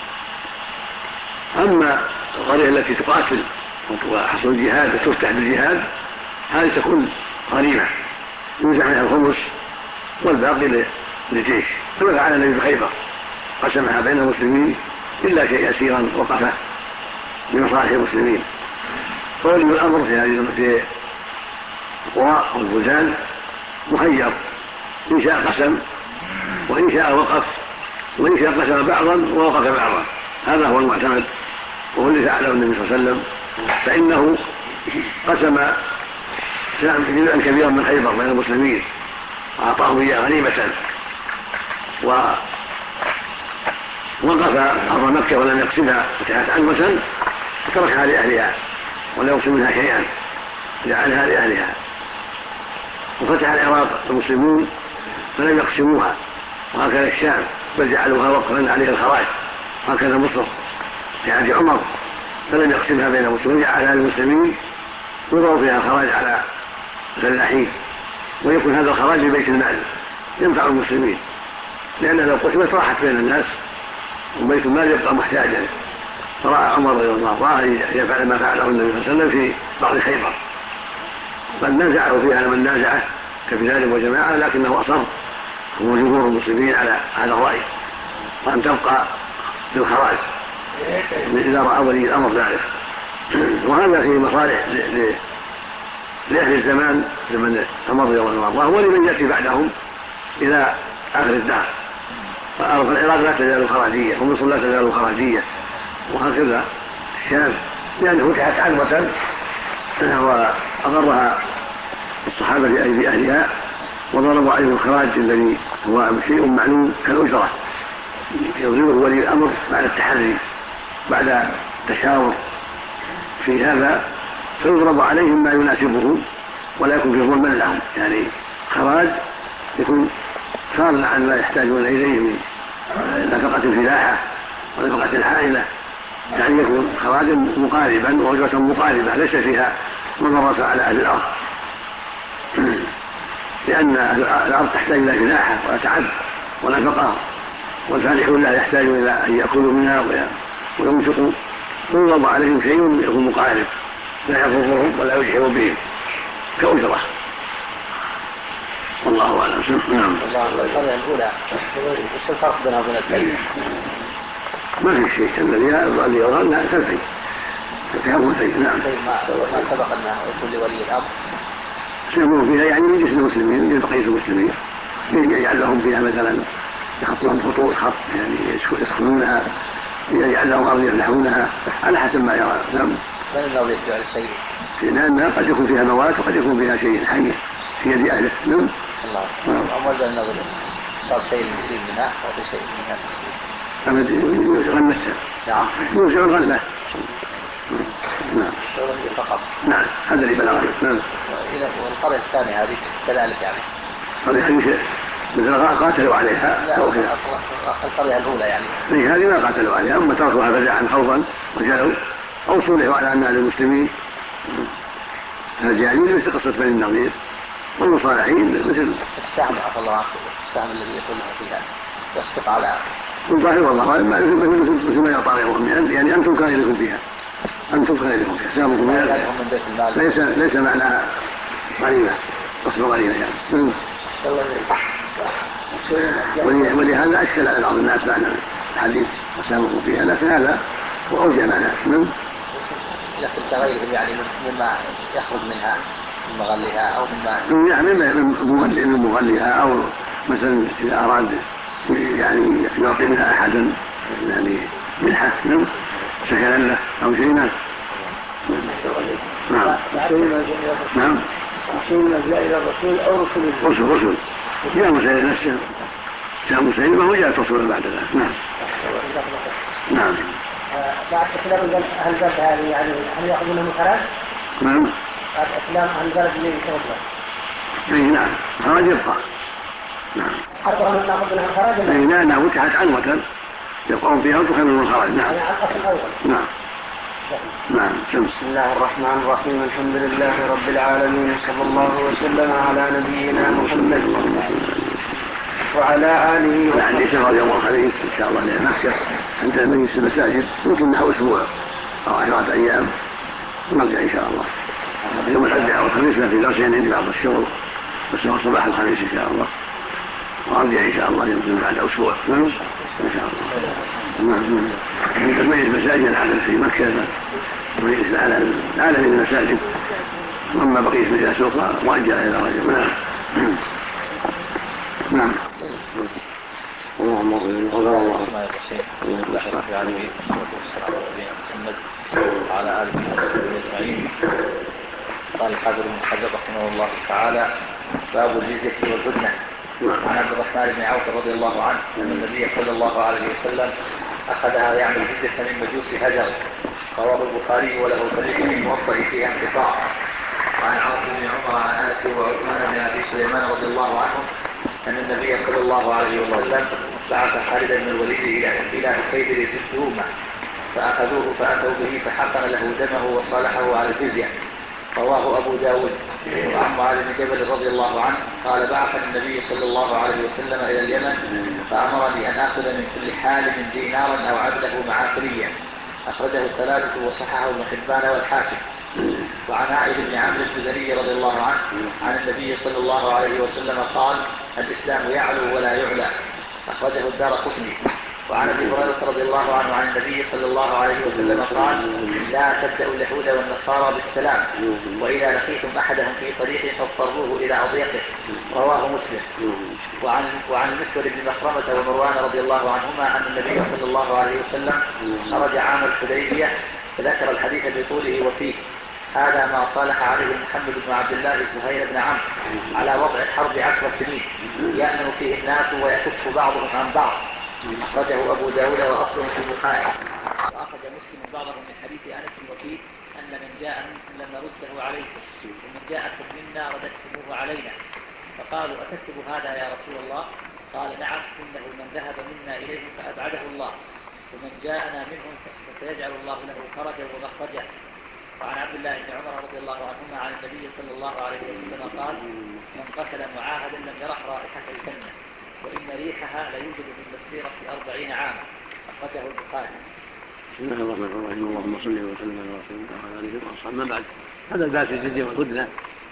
أما القرية التي تقاتل وحصل الجهاد وتفتح بالجهاد هذه تكون غنيمة يوزع منها الخمس والباقي للجيش، كما فعل النبي بخيبر قسمها بين المسلمين إلا شيء يسيرا وقفه لمصالح المسلمين. فولي الأمر في هذه القرى والبلدان مخير، إن شاء قسم وإن شاء وقف وإن شاء قسم بعضا ووقف بعضا، هذا هو المعتمد وهو اللي فعله النبي صلى الله عليه وسلم، فإنه قسم جزءا كبيرا من خيبر بين المسلمين وأعطاهم إياه غنيمة، ووقف أرض مكة ولم يقسمها فتحت عنوة وتركها لأهلها ولم يقسم منها شيئا، جعلها لأهلها. وفتح العراق المسلمون فلم يقسموها، وهكذا الشام بل جعلوها وقفا عليه الخراج، وهكذا مصر في عهد عمر فلم يقسمها بين المسلمين، جعلها للمسلمين يضع فيها الخراج على الفلاحين، ويكون هذا الخراج لبيت المال ينفع المسلمين، لأن لو قسمت راحت بين الناس وبيت المال يبقى محتاجا. فرأى عمر رضي الله عنه يفعل ما فعله النبي صلى الله عليه وسلم في بعض خيبر، بل نازعه فيها من نازعه كبلال وجماعة، لكنه أصر هو جمهور المسلمين على هذا الرأي وأن تبقى بالخراج إذا رأى ولي الأمر ذلك. وهذا فيه مصالح لأهل الزمان زمن عمر رضي الله عنه ولمن يأتي بعدهم إلى آخر الدهر. فالعراق لا تزال خراجية، ومصر لا تزال خراجية، وهكذا الشام، لأنه فتحت عنوة وأغرها الصحابة بأهلها وضربوا عليهم الخراج الذي هو شيء معلوم كالأجرة يضربه ولي الأمر بعد التحري بعد التشاور في هذا، فيضرب عليهم ما يناسبهم ولا يكون فيه ظلما لهم، يعني خراج يكون فارغ عن ما يحتاجون إليه من نفقة الفلاحة ونفقة الحائلة، يعني يكون خراجا مقاربا وأجرة مقاربة ليس فيها مضرة على أهل الأرض، لأن الأرض تحتاج إلى فلاحة وتعب ونفقة، والفالحون لا يحتاجون إلى أن يأكلوا منها وينفقوا، ويضرب عليهم شيء يكون مقارب لا يضرهم ولا يجحم بهم كأجرة. والله أعلم. نعم. القضية الأولى وش الفرق بينها وبين الفيء؟ ما في شيء، الذي يظهر أنها كالفيء تهون الفيء. نعم. ما سبق أنه يكون لولي الأمر سيكون فيها يعني من جنس المسلمين من بقية المسلمين، يجعل لهم فيها مثلا يخط لهم خط يعني يسكنونها، يجعل لهم أرض يفلحونها على حسب ما يرى. نعم. من الذي يفعل شيء؟ لأنها قد يكون فيها موات وقد يكون فيها شيء حي في يد أهله. نعم. الله. عمر بن النضر صار شيء يصيب منها وهذا شيء منها أبد غنتها. نعم. يوزع الغلة. نعم. فقط. نعم هذا اللي بلغه. نعم. والقرية الثانية هذه كذلك يعني. قرية مثل قاتلوا عليها. لا القرية الأولى يعني. هذه ما قاتلوا عليها، أما تركوها فزعا خوفا وجلوا أو صلحوا على أنها للمسلمين. الجاهلين مثل قصة بني النضير، والمصالحين مثل السهم عفى الله عنه، السهم الذي يكون فيها يسقط على الظاهر والله مثل ما يعطى غيرهم، يعني أنتم خيركم فيها، أنتم خيركم فيها، سامكم من بيت المال. ليس معنى غريبة قصد غريبة يعني. ولهذا أشكل على بعض الناس معنى الحديث وسامكم فيها، لكن هذا هو أوجه معنى. لكن تغيرهم يعني مما يخرج منها من مغلها أو مما يعني من مغلها، أو مثلا إذا أراد يعني يعطي منها أحدا يعني منحة سكنا له أو شيء. نعم. نعم. شيء جاء إلى الرسول أو رسل جاء مسيلمة نفسه، جاء مسيلمة وجاءت رسولا بعد ذلك. نعم. نعم. بعد إسلام أهل البلد هذه يعني هل يأخذ منهم خراج؟ نعم. بعد إسلام أهل البلد اللي يتوقع. نعم خراج يبقى. نعم. أربعة من نأخذ منهم خراج؟ لأنها فتحت عنوة يبقون فيها وتخرج من الخراج. نعم. يعني على الأصل الأول. نعم. نعم. بسم الله الرحمن الرحيم، الحمد لله رب العالمين، صلى الله وسلم على نبينا محمد وعلى آله وعلى شهر يوم الخميس إن شاء الله لأن نحشر عند مجلس المساجد يمكن نحو أسبوع أو 10 أيام ونرجع إن شاء الله. يوم الأربعاء والخميس ما في درسين عندي بعض الشغل، بس هو صباح الخميس إن شاء الله، وأرجع إن شاء الله يمكن بعد أسبوع. نعم إن شاء الله. نعم. مجلس المساجد العالم في مكة مجلس العالم المساجد، وأما بقية مجالس أخرى مؤجل إلى رجل. نعم. نعم. اللهم صل وسلم على محمد وعلى آله وصحبه أجمعين. قال الحافظ ابن حجر رحمه الله تعالى: باب الجزية والهدنة. عن عبد الرحمن بن عوف رضي الله عنه أن النبي صلى الله عليه وسلم أخذها يعني الجزية من مجوس هجر. رواه البخاري وله طريق في الموطأ فيها انقطاع. وعن عوف بن عمر عن أنس وعثمان بن أبي سليمان رضي الله عنهم أن النبي صلى الله عليه وسلم بعث خالد بن الوليد إلى حسيبر الدومة فأخذوه فأتوا به فحقن له دمه وصالحه على الجزية. رواه أبو داود. وعن معاذ بن جبل رضي الله عنه قال: بعثني النبي صلى الله عليه وسلم إلى اليمن فأمرني أن آخذ من كل حالم دينارا أو عبده معافريا. أخرجه الثلاثة وصححه ابن حبان والحاكم. وعن عائد بن عمرو الجزري رضي الله عنه عن النبي صلى الله عليه وسلم قال: الإسلام يعلو ولا يعلى. أخرجه الدارقطني. وعن ابي هريره رضي الله عنه عن النبي صلى الله عليه وسلم قال: لا تبدأوا اليهود والنصارى بالسلام، وإذا لقيتم أحدهم في طريق فاضطروه إلى أضيقه. رواه مسلم. وعن المسور بن مخرمة ومروان رضي الله عنهما أن النبي صلى الله عليه وسلم خرج عام الحديبية فذكر الحديث بطوله وفيه: هذا ما صالح عليه محمد بن عبد الله زهير بن عمرو على وضع الحرب 10 سنين يأمن فيه الناس ويكف بعضهم عن بعض. أخرجه أبو داود وأصله في البخاري. وأخذ مسلم بعضه من حديث أنس وفيه: أن من جاء منكم لم نرده عليكم، ومن جاءكم منا رددتموه علينا. فقالوا: أتكتب هذا يا رسول الله؟ قال: نعم، إنه من ذهب منا إليهم فأبعده الله، ومن جاءنا منهم فسيجعل الله له فرجا ومخرجا. وعن عبد الله بن عمر رضي الله عنهما عن النبي صلى الله عليه وسلم قال: من قتل معاهدا لم يرح رائحة الجنة، وإن ريحها ليوجد من مسيرة 40 عاما. أخرجه البخاري. بسم الله الرحمن الرحيم. اللهم صل وسلم على رسول الله وعلى اله وصحبه. من بعد، هذا الباب في الجزية والهدنة.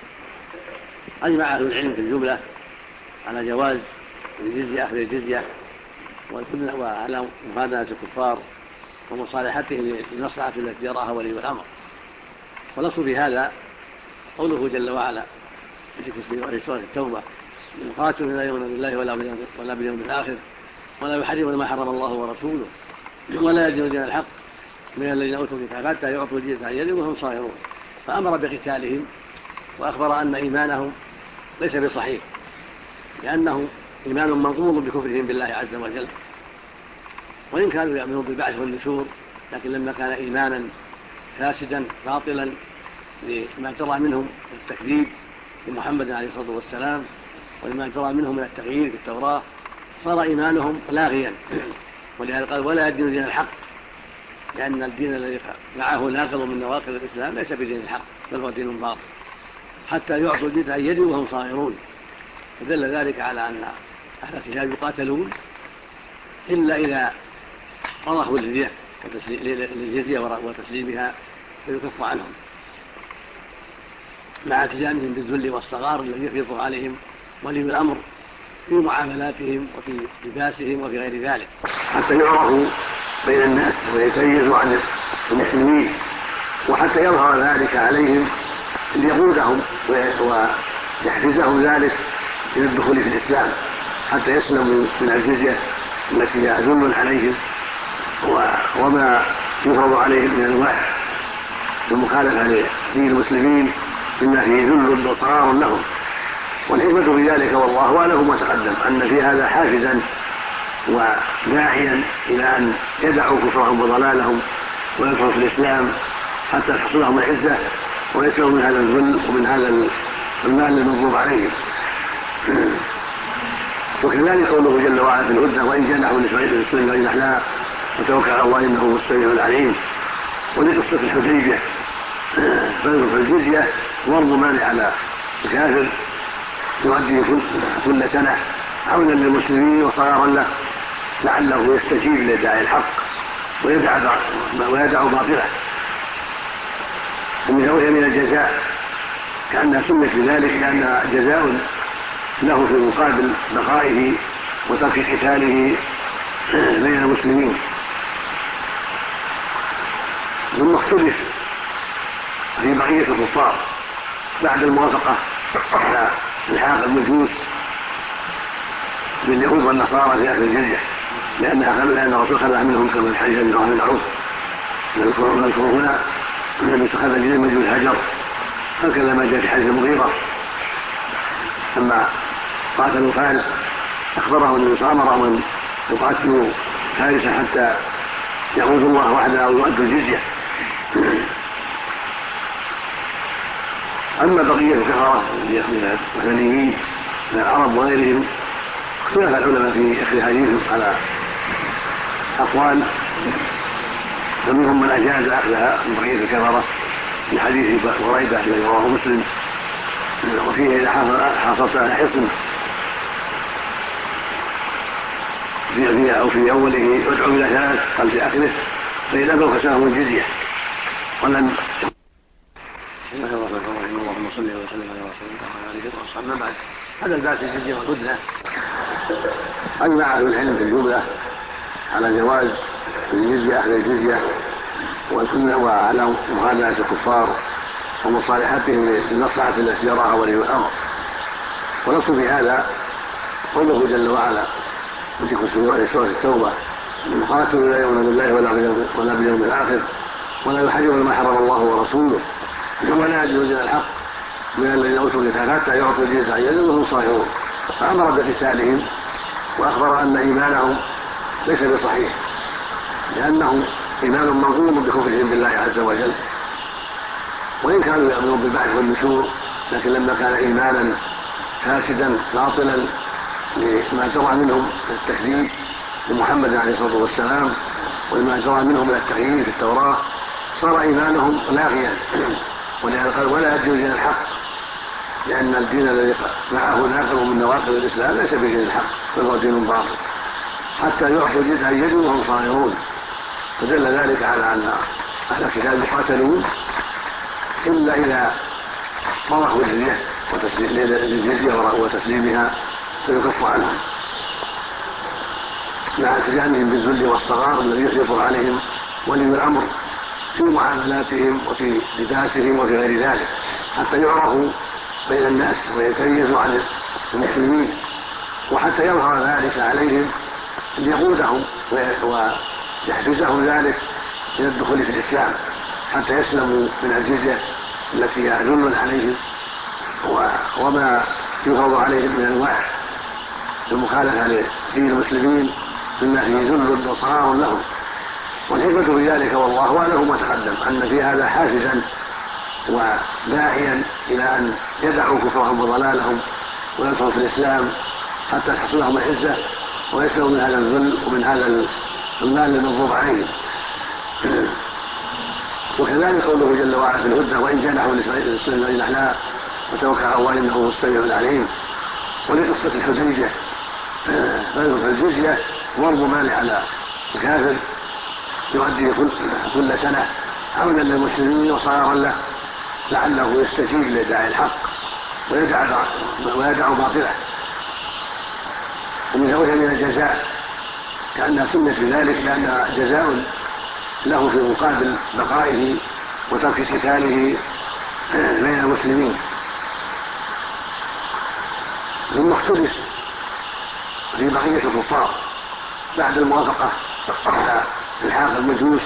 أجمع أهل العلم في الجملة على جواز الجزية، أخذ الجزية والهدنة، وعلى مهادنة الكفار ومصالحتهم للمصلحة التي يراها ولي الأمر. والأصل في هذا قوله جل وعلا في سورة التوبة: يقاتلون لا يؤمنون بالله ولا باليوم الآخر ولا يحرمون ما حرم الله ورسوله ولا يدينون دين الحق من الذين أوتوا الكتاب حتى يعطوا الجزية عن يد وهم صاغرون. فأمر بقتالهم وأخبر أن إيمانهم ليس بصحيح، لأنه إيمان منقوض بكفرهم بالله عز وجل، وإن كانوا يؤمنون بالبعث والنشور، لكن لما كان إيمانا فاسدا باطلا لما جرى منهم التكذيب لمحمد عليه الصلاة والسلام ولما جرى منهم من التغيير في التوراة، صار إيمانهم لاغيا. ولهذا قال: ولا يدين دين الحق، لأن الدين الذي معه ناقض من نواقض الإسلام ليس بدين الحق، بل هو دين باطل، حتى يعطوا الجزية عن يد وهم صاغرون. فدل ذلك على أن أهل الكتاب يقاتلون إلا إذا طرحوا للجزية وتسليمها فيكف عنهم، مع التزامهم بالذل والصغار الذي يفرض عليهم ولي الأمر في معاملاتهم وفي لباسهم وفي غير ذلك، حتى يعرفوا بين الناس ويتميزوا عن المسلمين، وحتى يظهر ذلك عليهم ليقودهم ويحفزهم ذلك إلى الدخول في الإسلام، حتى يسلموا من الجزية التي هي ذل عليهم وما يفرض عليهم من أنواع المخالفة لدين المسلمين مما فيه ذل وصغار لهم. والحكمة في ذلك والله أعلم ما تقدم أن في هذا حافزا وداعيا إلى أن يدعوا كفرهم وضلالهم ويدخلوا في الإسلام حتى تحصل لهم العزة ويسلموا من هذا الذل ومن هذا المال المنظور عليهم. وكذلك قوله جل وعلا في الهدنة: وإن جنحوا للسلم فاجنح لها وتوكل على الله إنه هو السميع العليم. ولقصة الحديبية فالجزية ضرب مال على الكافر يؤدي كل سنة عونا للمسلمين وصغارا له لعله يستجيب لداعي الحق ويدع باطله، وهي من الجزاء، كأنها سمت بذلك لأنها جزاء له في مقابل بقائه وترك قتاله بين المسلمين. ثم اختلف في بقية الكفار بعد الموافقة على الحاق المجوس باليهود والنصارى في أخذ الجزية، لأن الرسول خلع منهم كما الحديث عن عبد بن عوف. نذكر هنا النبي خلع الجزية مجوس هجر هكذا ما جاء في حديث المغيرة لما قاتلوا فارس أخبرهم النبي صلى الله عليه وسلم أمرهم أن يقاتلوا فارسا حتى يعبدوا الله وحده أو يؤدوا الجزية. أما بقية الكفرة من الوثنيين من العرب وغيرهم اختلف العلماء في أخذ حديثهم على أقوال، فمنهم من أجاز أخذها من بقية الكفرة في حديث بريدة الذي رواه مسلم وفيه إذا حصلت على حصن أو في أوله ادعو إلى ثلاث قال في آخره فإن أبوا فساهم الجزية. ولم بسم الله الرحمن الرحيم اللهم صل وسلم على رسولك وعلى آله وصحبه. بعد هذا الباب في الجزية والهدنة أجمع أهل العلم في الجملة على جواز الجزية أخذ الجزية وعلى مخالفة الكفار ومصالحتهم للمصلحة التي يراها ولي الأمر. ونص في هذا قوله جل وعلا في سورة التوبة قاتلوا لا يؤمنون بالله ولا باليوم الآخر ولا يحرمون ما حرم الله ورسوله ولا يدينون دين الحق من الذين أوتوا الكتاب حتى يعطوا الجزية عن يد وهم صاغرون. فأمر بقتالهم وأخبر أن إيمانهم ليس بصحيح لأنه إيمان منظوم بكفرهم بالله عز وجل، وإن كانوا يؤمنون بالبعث والنشور لكن لما كان إيمانا فاسدا باطلا لما جرى منهم التكذيب لمحمد عليه الصلاة والسلام ولما جرى منهم من التغيير في التوراة صار إيمانهم لاغيا. ولهذا قال ولا يدين دين الحق، لأن الدين الذي معه ناقض من نواقض الإسلام ليس بدين الحق بل هو دين باطل حتى يعطوا الجزية عن يد وهم صاغرون. فدل ذلك على أن أهل الكتاب يقاتلون إلا إذا طرحوا الجزية وتسليمها فيكف عنهم مع التزامهم بالذل والصغار الذي يحرص عليهم ولي الأمر في معاملاتهم وفي لباسهم وفي غير ذلك حتى يعرفوا بين الناس ويتميزوا عن المسلمين، وحتى يظهر ذلك عليهم ليقودهم ويحفزهم ذلك من الدخول في الإسلام حتى يسلموا من الجزية التي هي ذل عليهم وما يفرض عليهم من أنواع المخالفة لدين المسلمين مما فيه ذل وصغار لهم. والحكمة في ذلك والله أعلم ما تقدم أن في هذا حافزا وداعيا إلى أن يدعوا كفرهم وضلالهم ويدخلوا في الإسلام حتى تحصل لهم العزة ويسلموا من هذا الذل ومن هذا المال المغضوب عليهم. وكذلك قوله جل وعلا في الهدى وإن جنحوا للسلم الأحلام وتوكل على الله إنه هو السميع العليم. ولقصة الحديبية فالجزية ضرب مال على الكافر يؤدي كل سنة عونا للمسلمين وصغارا له لعله يستجيب لداعي الحق ويدع باطله. ومن زوجها من الجزاء كأنها سنة بذلك لأنها جزاء له في مقابل بقائه وترك قتاله بين المسلمين. ثم اختلف في بقية الكفار بعد الموافقة على الحاق المجوس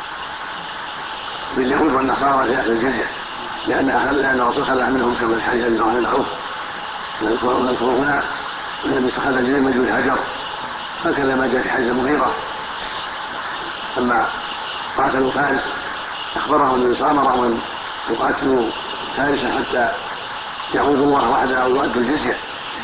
باليهود والنصارى في أخذ الجزية لأن الرسول خلع منهم كما الحديث الذي رواه العوف ونذكر هنا النبي صلى الله عليه وسلم مجوس هجر. هكذا ما جاء في حديث المغيرة لما قاتلوا فارس أخبرهم النبي صلى الله عليه وسلم أن يقاتلوا فارسا حتى يعبدوا الله وحده أو يؤدوا الجزية.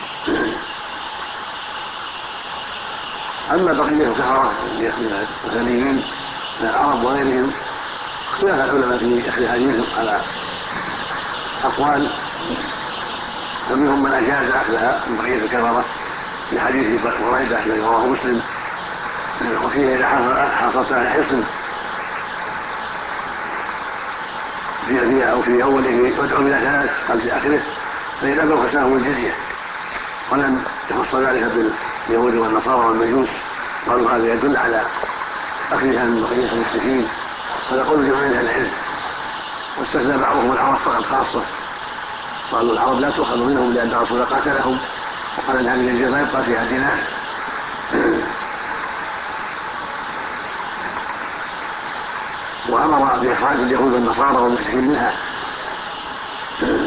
أما بقية الكفرة من الوثنيين من العرب وغيرهم اختلف العلماء في أخذ حديثهم على أقوال، فمنهم من أجاز أخذها من بقية الكفرة في حديث بريدة الذي رواه مسلم وفيه إذا حصلت على حصن في أوله ادعو إلى ثلاث قال في آخره فإن أبوا فساهم الجزية. ولم يخص ذلك باليهود والنصارى والمجوس، قالوا هذا يدل على أخذها من بقية المشركين فيقول جميع العلم. واستثنى بعضهم العرب فقط خاصة، قالوا العرب لا تؤخذ منهم لأن الرسول قاتلهم وقال ان هذه الجزية لا يبقى فيها دينار. وأمر بإخراج اليهود والنصارى والمشركين منها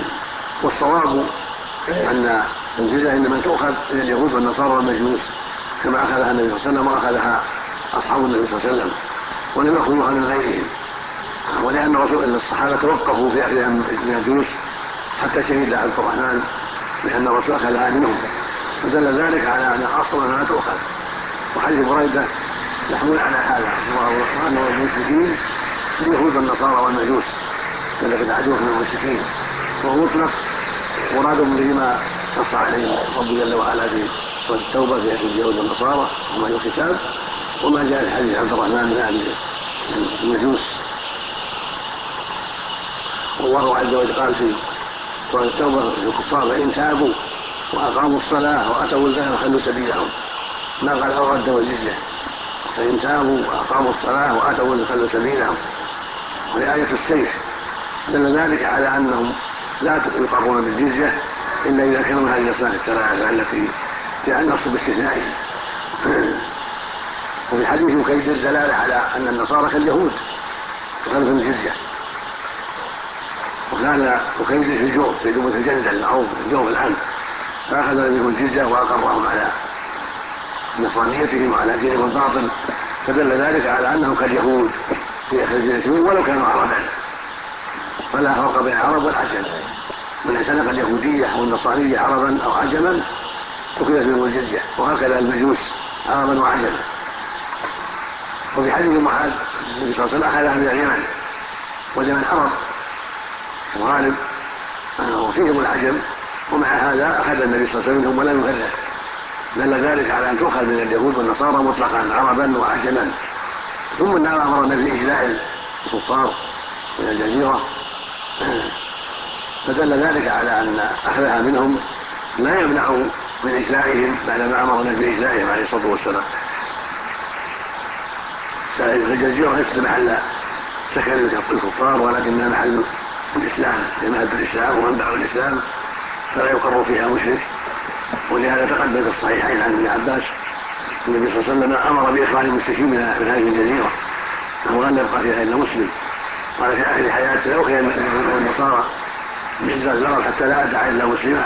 والصواب أن الجزية إنما تؤخذ من اليهود والنصارى والمجوس كما أخذها النبي صلى الله عليه وسلم وأخذها أصحاب النبي صلى الله عليه وسلم، ولم يأخذوها من غيرهم، ولأن الصحابة توقفوا في أخذها من المجوس حتى شهد عبد الرحمن بأن الرسول أخذها منهم، فدل ذلك على أن أصلا لا تؤخذ. وحديث بريدة يحمل على هذا، وأن المشركين اليهود والنصارى والمجوس الذين عدوهم من المشركين، وهو مطلق مراد به ما نص عليه رب جل وعلا في سورة التوبة في أهل اليهود والنصارى وما أهل الكتاب، وما جاء في حديث عبد الرحمن من أهل المجوس. والله عز وجل قال في سورة التوبة للكفار فإن تابوا وأقاموا الصلاة وأتوا الزكاة فخلوا سبيلهم، ما قال أو ردوا الجزية، فإن تابوا وأقاموا الصلاة وأتوا فخلوا سبيلهم. ولآية السيف دل ذلك على أنهم لا يقرون بالجزية إلا إذا كانوا من هذه الأصناف الثلاثة التي جاء النص باستثنائه. وفي حديث أكيد الدلالة على أن النصارى كاليهود تخلف الجزية، وكان أكيد في الجوف في جوف الجندل المعروف الجوف الآن، فأخذ منهم الجزية وأقرهم على نصرانيتهم وعلى دينهم الباطل، فدل ذلك على أنهم كاليهود في أخذ الجزية ولو كانوا عربا، فلا فرق بين العرب والعجم، من اعتنق اليهودية أو النصرانية عربا أو عجما أخذت منهم الجزية، وهكذا المجوس عربا وعجما. وفي حديث معاذ النبي صلى الله عليه وسلم أخذها من اليمن، واليمن عرب وغالب وفيهم العجم، ومع هذا أخذ النبي صلى الله عليه وسلم منهم ولم يفرق، دل ذلك على أن تؤخذ من اليهود والنصارى مطلقا عربا وعجما. ثم أمر النبي بإجلاء الكفار من الجزيرة، فدل ذلك على أن أخذها منهم لا يمنع من إجلائهم بعدما أمر النبي بإجلائهم عليه الصلاة والسلام. فالجزيرة ليست محل سكن الكفار، ولكنها محل الإسلام، مهد الإسلام ومنبع الإسلام، فلا يقر فيها مشرك. ولهذا تقدم في الصحيحين عن ابن عباس النبي صلى الله عليه وسلم أمر بإخراج المشركين من هذه الجزيرة، وهو أن يبقى فيها إلا مسلم. قال في آخر حياته لو كان النصارى جزا الأرض حتى لا أدعى إلا مسلما.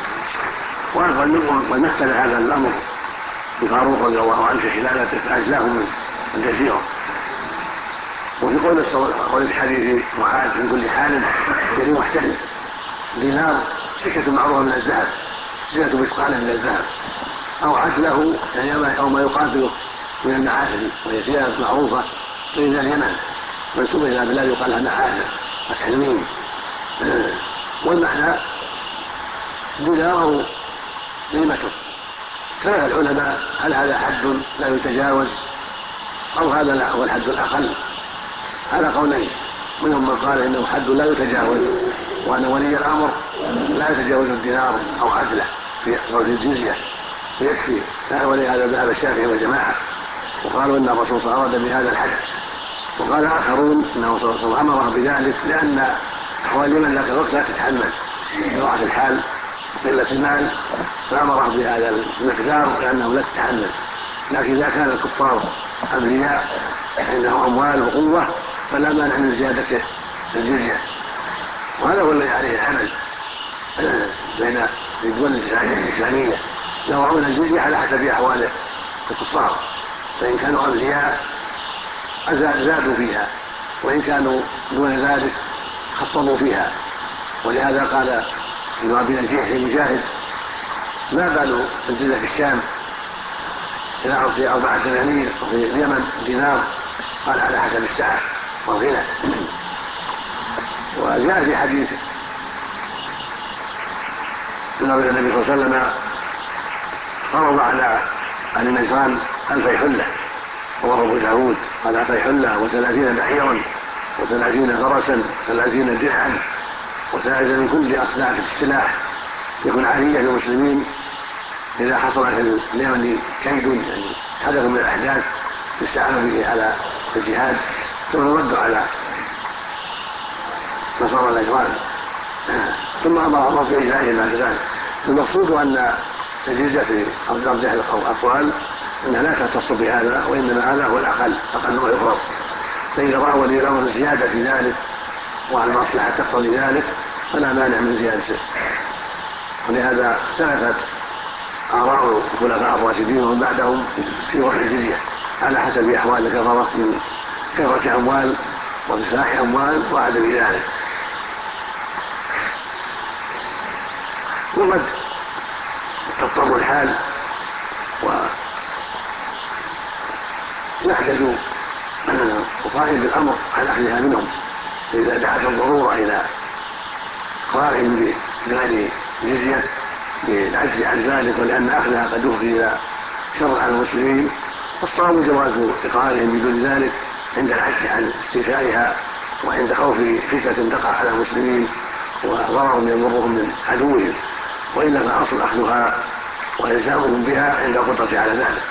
ونفذ هذا الأمر الفاروق رضي الله عنه في خلالته فأجلاهم من الجزيرة. وفي قول الحديث معاذ من كل حال يعني محتل دينار سكة معروفة من الذهب، سكة مثقال من الذهب، أو عدله يعني أو ما يقابله من المعادن، وهي ثياب معروفة من اليمن منسوبة إلى بلاد يقال لها معادن التنمين. والمعنى دينار أو قيمته. ثلاث العلماء هل هذا حد لا يتجاوز أو هذا هو الحد الأقل؟ على قولين، منهم من قال إنه حد لا يتجاوز، وأن ولي الأمر لا يتجاوز الدينار أو عدله في قول الجزية ويكفي، ولهذا ذهب الشافعي والجماعة، وقالوا إن الرسول صلى الله عليه وسلم أراد بهذا الحد. وقال آخرون إنه صلى الله عليه وسلم أمره بذلك لأن أحوال اليمن ذاك الوقت لا تتحمل بضاعة الحال قلة المال، فأمره بهذا المقدار لأنه لا تتحمل. لكن إذا كان الكفار أغنياء عندهم أموال وقوة فلا مانع من زيادة الجزية، وهذا هو الذي عليه العمل بين الدول الإسلامية، يضعون الجزية على حسب أحوال الكفار، فإن كانوا أغنياء زادوا فيها، وإن كانوا دون ذلك خفضوا فيها. ولهذا قال ابن أبي نجيح لمجاهد ما بال الجزية في الشام في 4 دنانير وفي اليمن دينار؟ قال على حسب السعة والغنى. وجاء في حديث أن النبي صلى الله عليه وسلم فرض على أهل النجران 1000 حلة، رواه أبو داود، قال 1000 حلة و30 بعيرا و30 فرسا 30 درعا و30 من كل أصناف السلاح يكون عالية للمسلمين إذا حصل في اليمن كيد يعني حدث من الأحداث يستعان به على الجهاد، ثم يرد على نصارى النجران، ثم أمر الله بإجلائهم بعد ذلك. المقصود أن الجزية في أرجح الأقوال أنها لا تختص بهذا، وإنما هذا هو الأقل ما يفرض. فإذا رأى ولي الأمر زيادة في ذلك والمصلحة تقتضي ذلك فلا مانع من زيادته. ولهذا سلفت آراء الخلفاء الراشدين ومن بعدهم في رفع الجزية على حسب أحوال الكفرة من كثرة أموال وانفاح أموال وعدم ذلك. وقد تضطر الحال ويحدث قائم بالأمر عن أخذها منهم إذا دعت الضرورة إلى إقرارهم بغير جزية للعجز عن ذلك، ولأن أخذها قد يفضي إلى شر على المسلمين، فالصواب جواز إقرارهم بدون ذلك عند العجز عن استيفائها وعند خوف فتنة تقع على المسلمين وضرر يضرهم من عدوهم، وإلا فالأصل أخذها وإلزامهم بها عند القدرة على ذلك.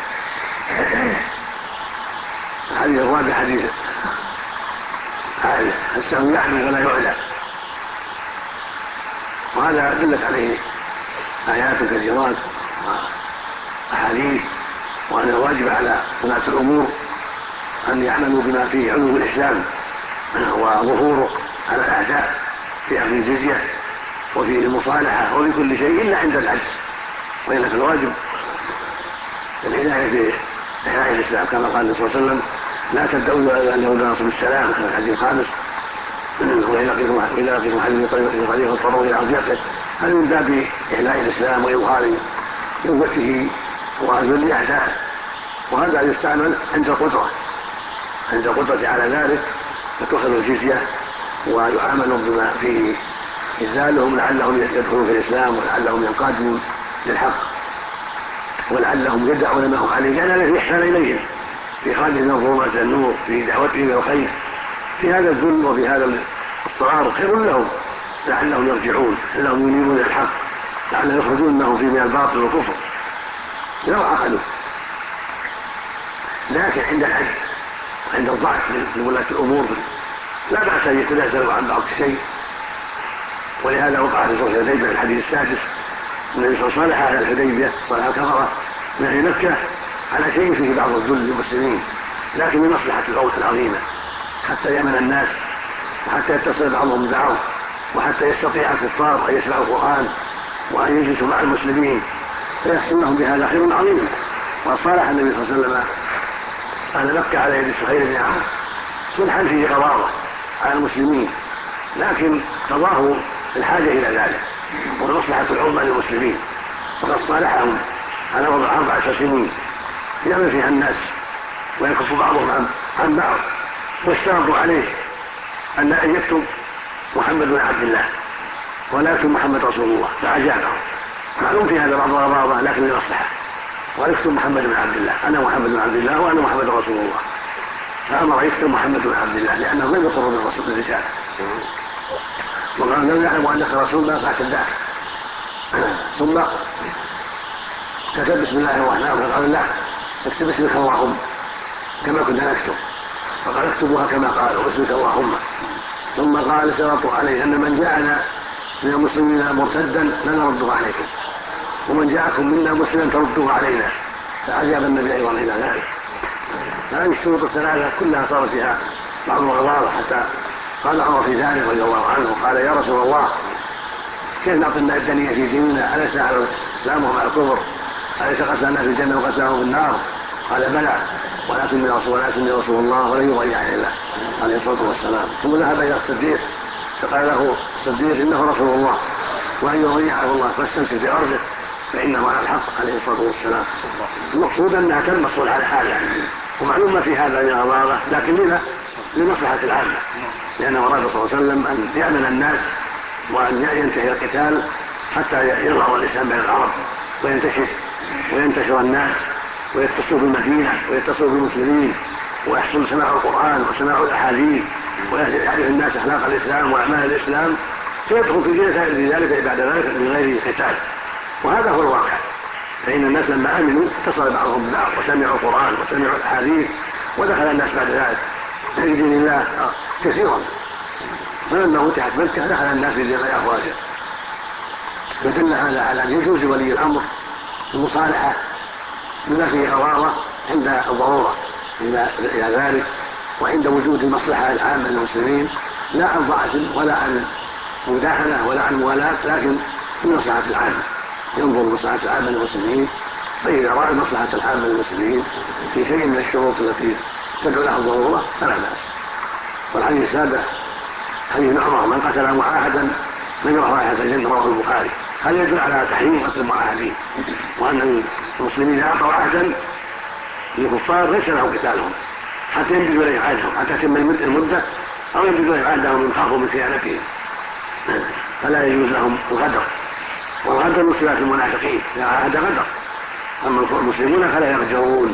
الحديث الرابع حديث عائشة: السهم يعلو ولا يعلى، وهذا دلت عليه آيات كثيرات وأحاديث، وأن الواجب على ولاة الأمور أن يعملوا بما فيه علو الإسلام وظهوره على الأعداء في أخذ الجزية وفي المصالحة وفي كل شيء إلا عند العجز، وإلا فالواجب العناية بإحياء الإسلام كما قال النبي صلى الله عليه وسلم: لا تبدأوا أنه ناصر السلام، كما الحديث الخامس: وإذا لقيتم حديث طريق الطرق إلى أضيقه. هذا من باب إحياء الإسلام وإظهار قوته وذل أعدائه، وهذا يستعمل عند القدرة على ذلك، فتؤخذ الجزية ويعاملوا بما فيه إذلالهم لعلهم يدخلون في الإسلام ولعلهم ينقادون للحق ولعلهم يدعون ما هم عليه، لأن الذي إحسان إليهم في إخراجهم من الظلمات إلى النور، في دعوتهم إلى الخير، في هذا الذل وفي هذا الصغار خير لهم، لعلهم يرجعون، لعلهم ينيبون إلى الحق، لعلهم يخرجون منهم في من الباطل والكفر لو عقلوا. لكن عند العجز وعند الضعف لولاة الأمور لا بأس أن يتنازلوا عن بعض الشيء، ولهذا وقع في صلح الحديبية في الحديث السادس: النبي صلى الله عليه وسلم صالح على الحديبية، صالح الكفرة من أهل مكة على شيء فيه بعض الذل للمسلمين، لكن لمصلحة القوم العظيمة، حتى يأمن الناس وحتى يتصل بعضهم ببعض، وحتى يستطيع الكفار أن يسمعوا القرآن وأن يجلسوا مع المسلمين، فيحصل لهم بهذا خير عظيم. وصالح النبي صلى الله عليه وسلم أهل مكة على يد سهيل بن عمرو صلحا فيه غضاضة على المسلمين، لكن قضاه الحاجة إلى ذلك والمصلحة العظمى للمسلمين، وقد صالحهم على وضع 4 سنين يعمل فيها الناس ويكف بعضهم عن بعض، واشترطوا عليه أن يكتب محمد بن عبد الله ولا يكتب محمد رسول الله، فأجابه. معلوم في هذا بعض الغضاضة لكن للمصلحة، ويكتب محمد بن عبد الله: أنا محمد بن عبد الله وأنا محمد رسول الله. فأمر يكتب محمد بن عبد الله لأنه لم يقر بالرسول بالرسالة، وقال: لو يعلم أنك رسول ما فاعتداك. ثم كتب بسم الله الرحمن الرحيم، فقال: لا، اكتب اسمك اللهم كما كنا نكتب، فقال: اكتبوها كما قالوا اسمك اللهم. ثم قال: اشترطوا عليه أن من جاءنا من المسلمين مرتدا لنرده عليكم، ومن جاءكم منا مسلما تردوه علينا، فأجاب النبي أيضا إلى ذلك. هذه الشروط الثلاثة كلها صار فيها بعض الغضاضة، حتى قال عمر في ذلك رضي الله عنه: قال: يا رسول الله، كيف نعطي الدنيا في ديننا؟ أليس على الإسلام ومع الكفر؟ أليس قسمنا في الجنة وقسمنا في النار؟ قال: بلى، ولكني رسول الله ولن يضيعني الله عليه الصلاة والسلام. ثم ذهب إلى الصديق فقال له الصديق: إنه رسول الله وأن يضيعه الله فاستمسك بأرضه فإنه على الحق عليه الصلاة والسلام. المقصود أنها تم الصلح على حالها، ومعلوم ما في هذا من الغضاضة، لكن لمصلحة العامة، لأنه أراد صلى الله عليه وسلم أن يأمن الناس وأن ينتهي القتال حتى يظهر الإسلام بين العرب وينتشر الناس ويتصلوا بالمدينة ويتصلوا بالمسلمين ويحصل سماع القرآن وسماع الأحاديث ويعرف الناس أخلاق الإسلام وأعمال الإسلام، فيدخل في ذلك بعد ذلك من غير قتال. وهذا هو الواقع، فإن الناس لما آمنوا اتصل بعضهم ببعض وسمعوا القرآن وسمعوا الأحاديث، ودخل الناس بعد ذلك في دين الله كثيرا. فلما فتحت مكة دخل الناس في دين الله أفواجا، فدل هذا على أن يجوز ولي الأمر المصالحة بما فيه غضاضة عند الضرورة إلى ذلك، وعند وجود المصلحة العامة للمسلمين، لا عن ضعف ولا عن مداهنة ولا عن موالاة، لكن المصلحة العامة، ينظر المصلحة العامة للمسلمين، فإذا رأى المصلحة العامة للمسلمين في شيء من الشروط التي تدعو لها الضرورة فلا بأس. والحديث السابع حديث عمر من قتل معاهدا من يرى رائحة الجنة رواه البخاري. هذا يدل على تحريم قتل المعاهدين، وأن المسلمين أعطوا عهدا للكفار ليس لهم قتالهم حتى ينبذوا إليهم عهدهم، حتى تتم المدة أو ينبذوا إليهم عهدهم من خافوا من خيانتهم، فلا يجوز لهم الغدر. والغدر من صفات المنافقين، إذا عاهد غدر. أما المسلمون فلا يغدرون.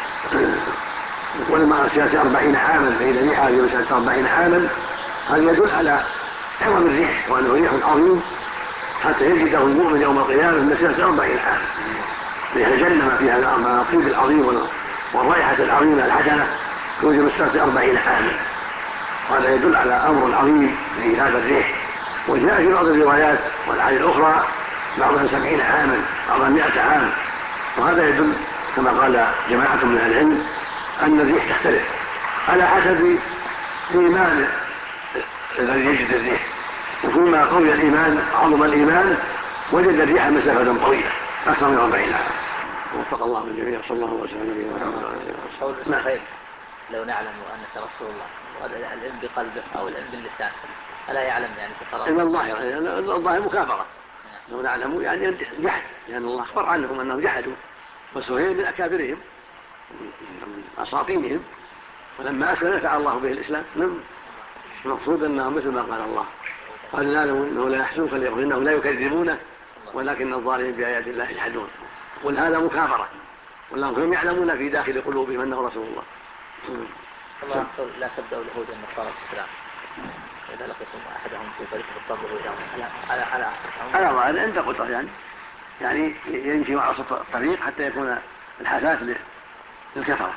ولما سياسة 40 عاما فإذا ريحها في مسألة 40 عاما، هذا يدل على عظم الريح وأنه ريح عظيم حتى يجده المؤمن يوم القيامة من سياسة 40 عاما. ريح الجنة ما فيها الطيب العظيم والرائحة العظيمة الحسنة توجد من سياسة 40 عاما. وهذا يدل على أمر عظيم في هذا الريح. وجاء في بعض الروايات والأحاديث الأخرى بعضها 70 عاما بعضها 100 عام. وهذا يدل كما قال جماعة من العلم أن الريح تختلف على حسب الإيمان الذي يجد الريح، وكلما قوي الإيمان عظم الإيمان وجد الريح مسافة طويلة أكثر من 40 عام. وفق الله الجميع. صلى الله عليه وسلم. نعم. لو نعلم أن رسول الله العلم بقلبه أو العلم باللسان ألا يعلم يعني في قرار الظاهر مكابرة. لو نعلم يعني جحد، لأن الله أخبر عنهم أنهم جحدوا، وسهيل من أكابرهم من أساطينهم، ولما أسلم نفع الله به الإسلام. المقصود أنهم مثل ما قال الله قال نعلم أنه لا يحزنك إنهم لا يكذبونه ولكن الظالمين بآيات الله يجحدون. قل هذا مكابرة، ولهم يعلمون في داخل قلوبهم أنه رسول الله. الله يقول لا تبدأوا اليهود والنصارى بالسلام إذا لقيتم أحدهم في طريق بالطبع على ظاهر عند قدر يعني يمشي مع وسط الطريق حتى يكون الحاجات للكفرة.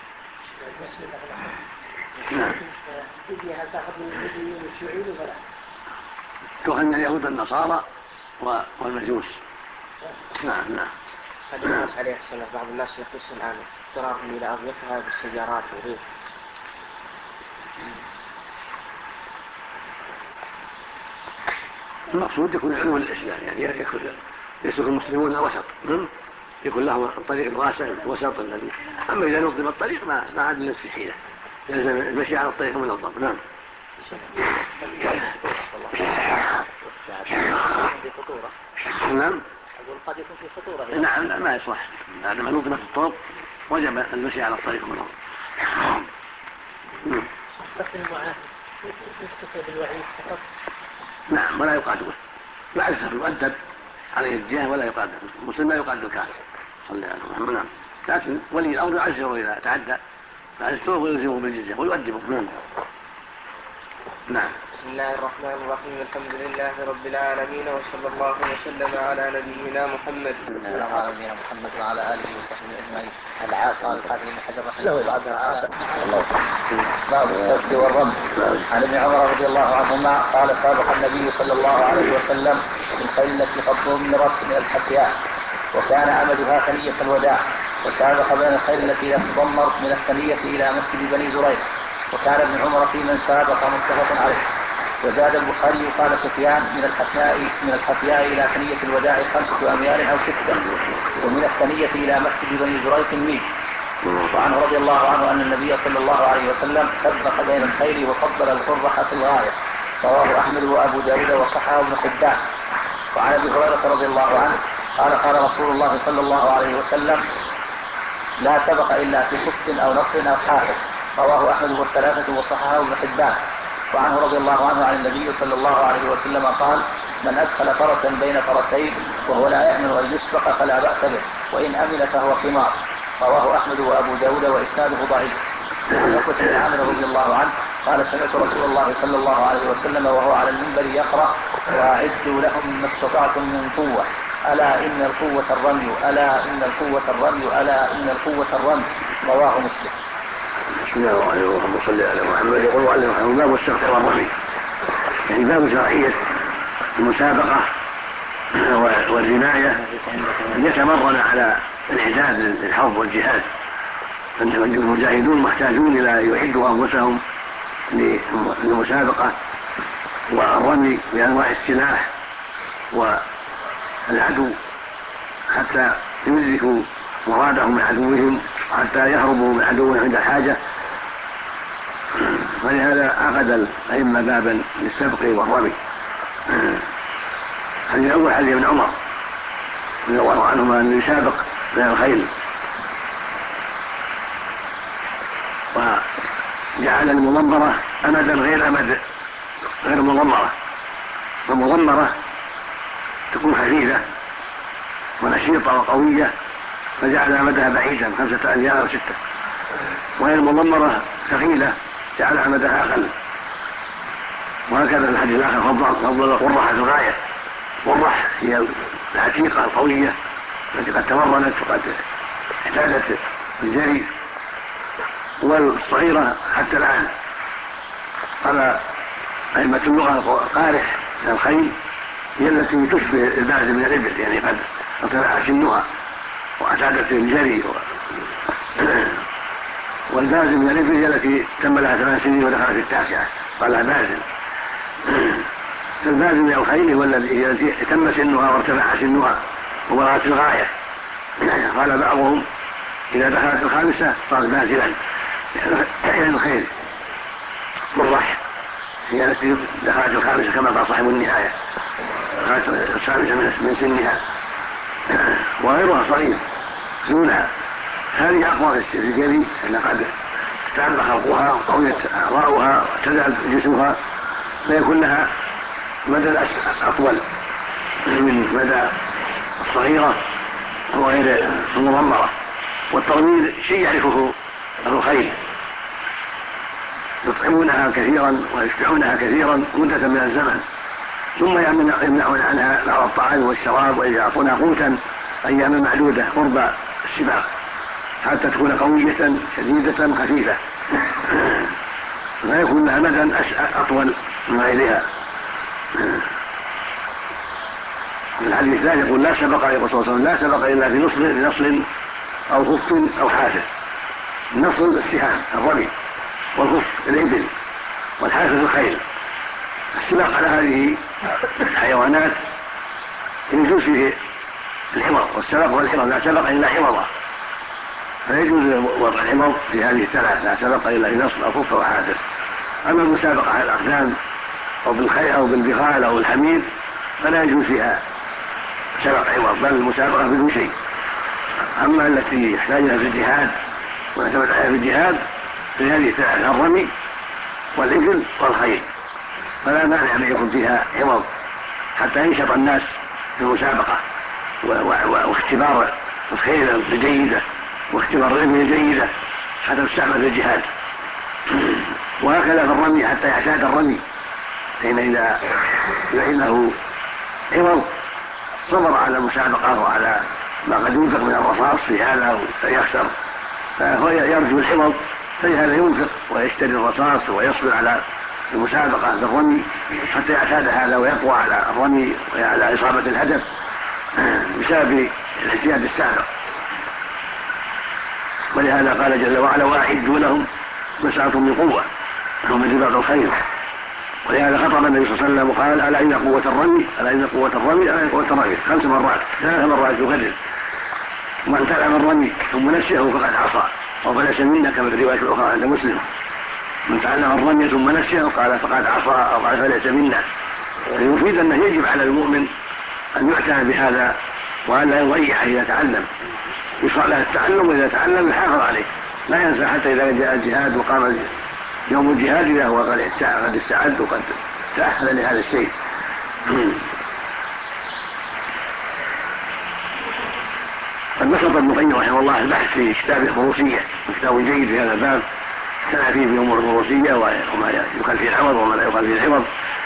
نعم. هل تأخذ من الهديين والشيوعيين ولا؟ تؤخذ من اليهود والنصارى والمجوس. نعم. هذا الناس عليه السلام بعض الناس يقص الآن اضطرارهم إلى أضيافها بالسيارات وغيره. المقصود يكون علو الإسلام، يعني يسلك المسلمون وسط، يكون لهم الطريق الواسع الوسط الذي. أما إذا نظم الطريق ما عاد الناس في حيلة، يلزم المشي على الطريق المنظم. نعم. نعم. أقول قد يكون في خطورة. نعم ما يصلح. لما نظمت الطرق وجب المشي على الطريق المنظم. قتل المعاهد يكتفى بالوعيد فقط. نعم ولا يقعد به، يعزف يؤدب عليه الجهة ولا يقعد. المسلم لا يقعد الكافر صلى الله عليه وسلم. نعم. لكن ولي الأمر يعزره إذا تعدى يعزره ويلزمه بالجزية ويؤدبه. نعم. بسم الله الرحمن الرحيم. الحمد لله رب العالمين وصلى الله وسلم على نبينا محمد وعلى آله وصحبه أجمعين. العافية القادم من حجر رحمه باب السبت والرمي. عن ابن عمر رضي الله عنهما قال سابق النبي صلى الله عليه وسلم بالخيل التي قد ضمرت من الحكياء وكان أمدها ثنية الوداع، وسابق بين الخيل التي لم تضمر من الثنية إلى مسجد بني زريق، وكان ابن عمر في من سابق متفق عليه. وزاد البخاري قال سفيان من الحفياء إلى ثنية الوداع 5 أميال أو 6، ومن الثنية إلى مسجد بني زريق ميل. وعنه رضي الله عنه أن النبي صلى الله عليه وسلم سبق بين الخيل وفضل القرة في الغاية، رواه أحمد وأبو داود وصححه ابن حبان. وعن أبي هريرة رضي الله عنه قال رسول الله صلى الله عليه وسلم لا سبق إلا في صف أو نصر أو حافظ، رواه أحمد والثلاثة وصححه ابن حبان. وعنه رضي الله عنه عن النبي صلى الله عليه وسلم قال من أدخل فرسا بين فرسين وهو لا يأمن أن يسبق فلا بأس به، وإن أمن فهو حمار، رواه أحمد وأبو داود وإسناده ضعيف. عن عقبة بن عامر رضي الله عنه قال سمعت رسول الله صلى الله عليه وسلم وهو على المنبر يقرأ وأعدوا لهم ما استطعتم من قوة ألا إن القوة الرمي ألا إن القوة الرمي ألا إن القوة الرمي، رواه مسلم. بسم الله الرحمن الرحيم. صلى على محمد. يقول عليه محمد باب السبت والرمي، يعني باب شرعية المسابقة والرماية يتمرن على الإعداد للحرب والجهاد. المجاهدون محتاجون إلى يعدوا أنفسهم للمسابقة والرمي بأنواع السلاح العدو حتى يدركوا مرادهم من عدوهم حتى يهربوا من عدوهم عند الحاجة. ولهذا عقد الأئمة بابا للسبق والرمي. الحديث الأول حديث ابن عمر رضي الله عنهما أنه يسابق من الخيل، وجعل المضمرة أمدا غير مضمرة، والمضمرة تكون خفيفة ونشيطة وقوية، فجعل أمدها بعيدا 5 أميال أو 6، وهي المضمرة ثقيلة جعل أمدها أقل. وهكذا في الحديث الآخر فضل القرح الغاية. والرح هي العتيقة القوية التي قد تمرنت وقد احتاجت الجري، والصغيرة حتى الآن. قال أئمة اللغة قارح من الخيل هي التي تشبه الباز من الإبل، يعني قد ارتفع سنها واعتادت الجري والباز من الإبل هي التي تم لها 8 سنين ودخلت في 9، قال لها بازل. فالباز من الخيل هو التي تم سنها وارتفع سنها وبلغت الغاية. قال بعضهم إذا دخلت 5 صار بازلا، يعني الخيل. والرح هي التي دخلت 5 كما قال صاحب النهاية، دخلت 5 من سنها، وغيرها صغير دونها. هذه أقوى في الجري، أن قد تعب خلقها وقوية أعضاؤها واعتدل جسمها، فيكون لها مدى أطول من مدى الصغيرة وغير المضمرة. والتضمير شيء يعرفه الخيل، يطعمونها كثيرا ويشبعونها كثيرا مدة من الزمن، ثم يمنعون عنها بعض الطعام والشراب ويعطونها قوتا أيام معدودة قرب السباق حتى تكون قوية شديدة خفيفة، لا يكون لها مدى أطول من غيرها. الحديث الثاني يقول لا سبق عليه الرسول صلى الله عليه وسلم، لا سبق إلا في نصل أو خف أو حافر. النصل السهام الرمي، والخف الإبل، والحافر الخيل. السباق على هذه الحيوانات يجوز فيه الحمض، والسبق والحمض لا سبق إلا حمضة، فيجوز وضع الحمض في هذه الثلاث، لا سبق إلا في نصل أو خف أو حافر. أما المسابقة على الأقدام أو بالخيل أو بالبغال أو الحمير فلا يجوز فيها سبق عوض، بل المسابقة بدون شيء. أما التي يحتاجها في الجهاد ويعتمد عليها في الجهاد في هذه الثلاث، الرمي والإبل والخيل، فلا مانع أن يكون فيها عوض حتى ينشط الناس في المسابقة واختبار الخيل الجيدة واختبار الإبل الجيدة حتى تستعمل في الجهاد. وهكذا في الرمي حتى يعتاد الرمي، حين إذا له عوض صبر على المسابقة وعلى ما قد ينفق من الرصاص في هذا فيخسر، فهو يرجو الحفظ، فلهذا ينفق ويشتري الرصاص ويصبر على المسابقة بالرمي حتى يعتاد هذا ويقوى على الرمي وعلى إصابة الهدف بسبب الاجتهاد السابق. ولهذا قال جل وعلا وأعدوا لهم ما استطعتم من قوة وهم من رباط الخيل. ولهذا خطب النبي صلى الله عليه وسلم وقال ألا إن قوة الرمي ألا إن قوة الرمي ألا إن قوة الرمي 5 مرات 3 مرات يكرر. ومن تعلم الرمي ثم نسيه فقد عصى أو فليس منا كما في الرواية الأخرى عند مسلم. من تعلم الرمي ثم نسيه قال فقد عصى أو قال فليس منا. يفيد أنه يجب على المؤمن أن يعتنى بهذا وأن لا يضيع إذا تعلم، يشرع له التعلم وإذا تعلم يحافظ عليه، لا ينسى حتى إذا جاء الجهاد وقام يوم الجهاد إذا هو قد استعد وقد تأهل لهذا الشيء. قد نشط ابن القيم رحمه الله البحث في كتاب الفروسية، كتاب جيد في هذا الباب، اعتنى فيه بأمور الفروسية وما يقال فيه العوض وما لا يقال فيه العوض،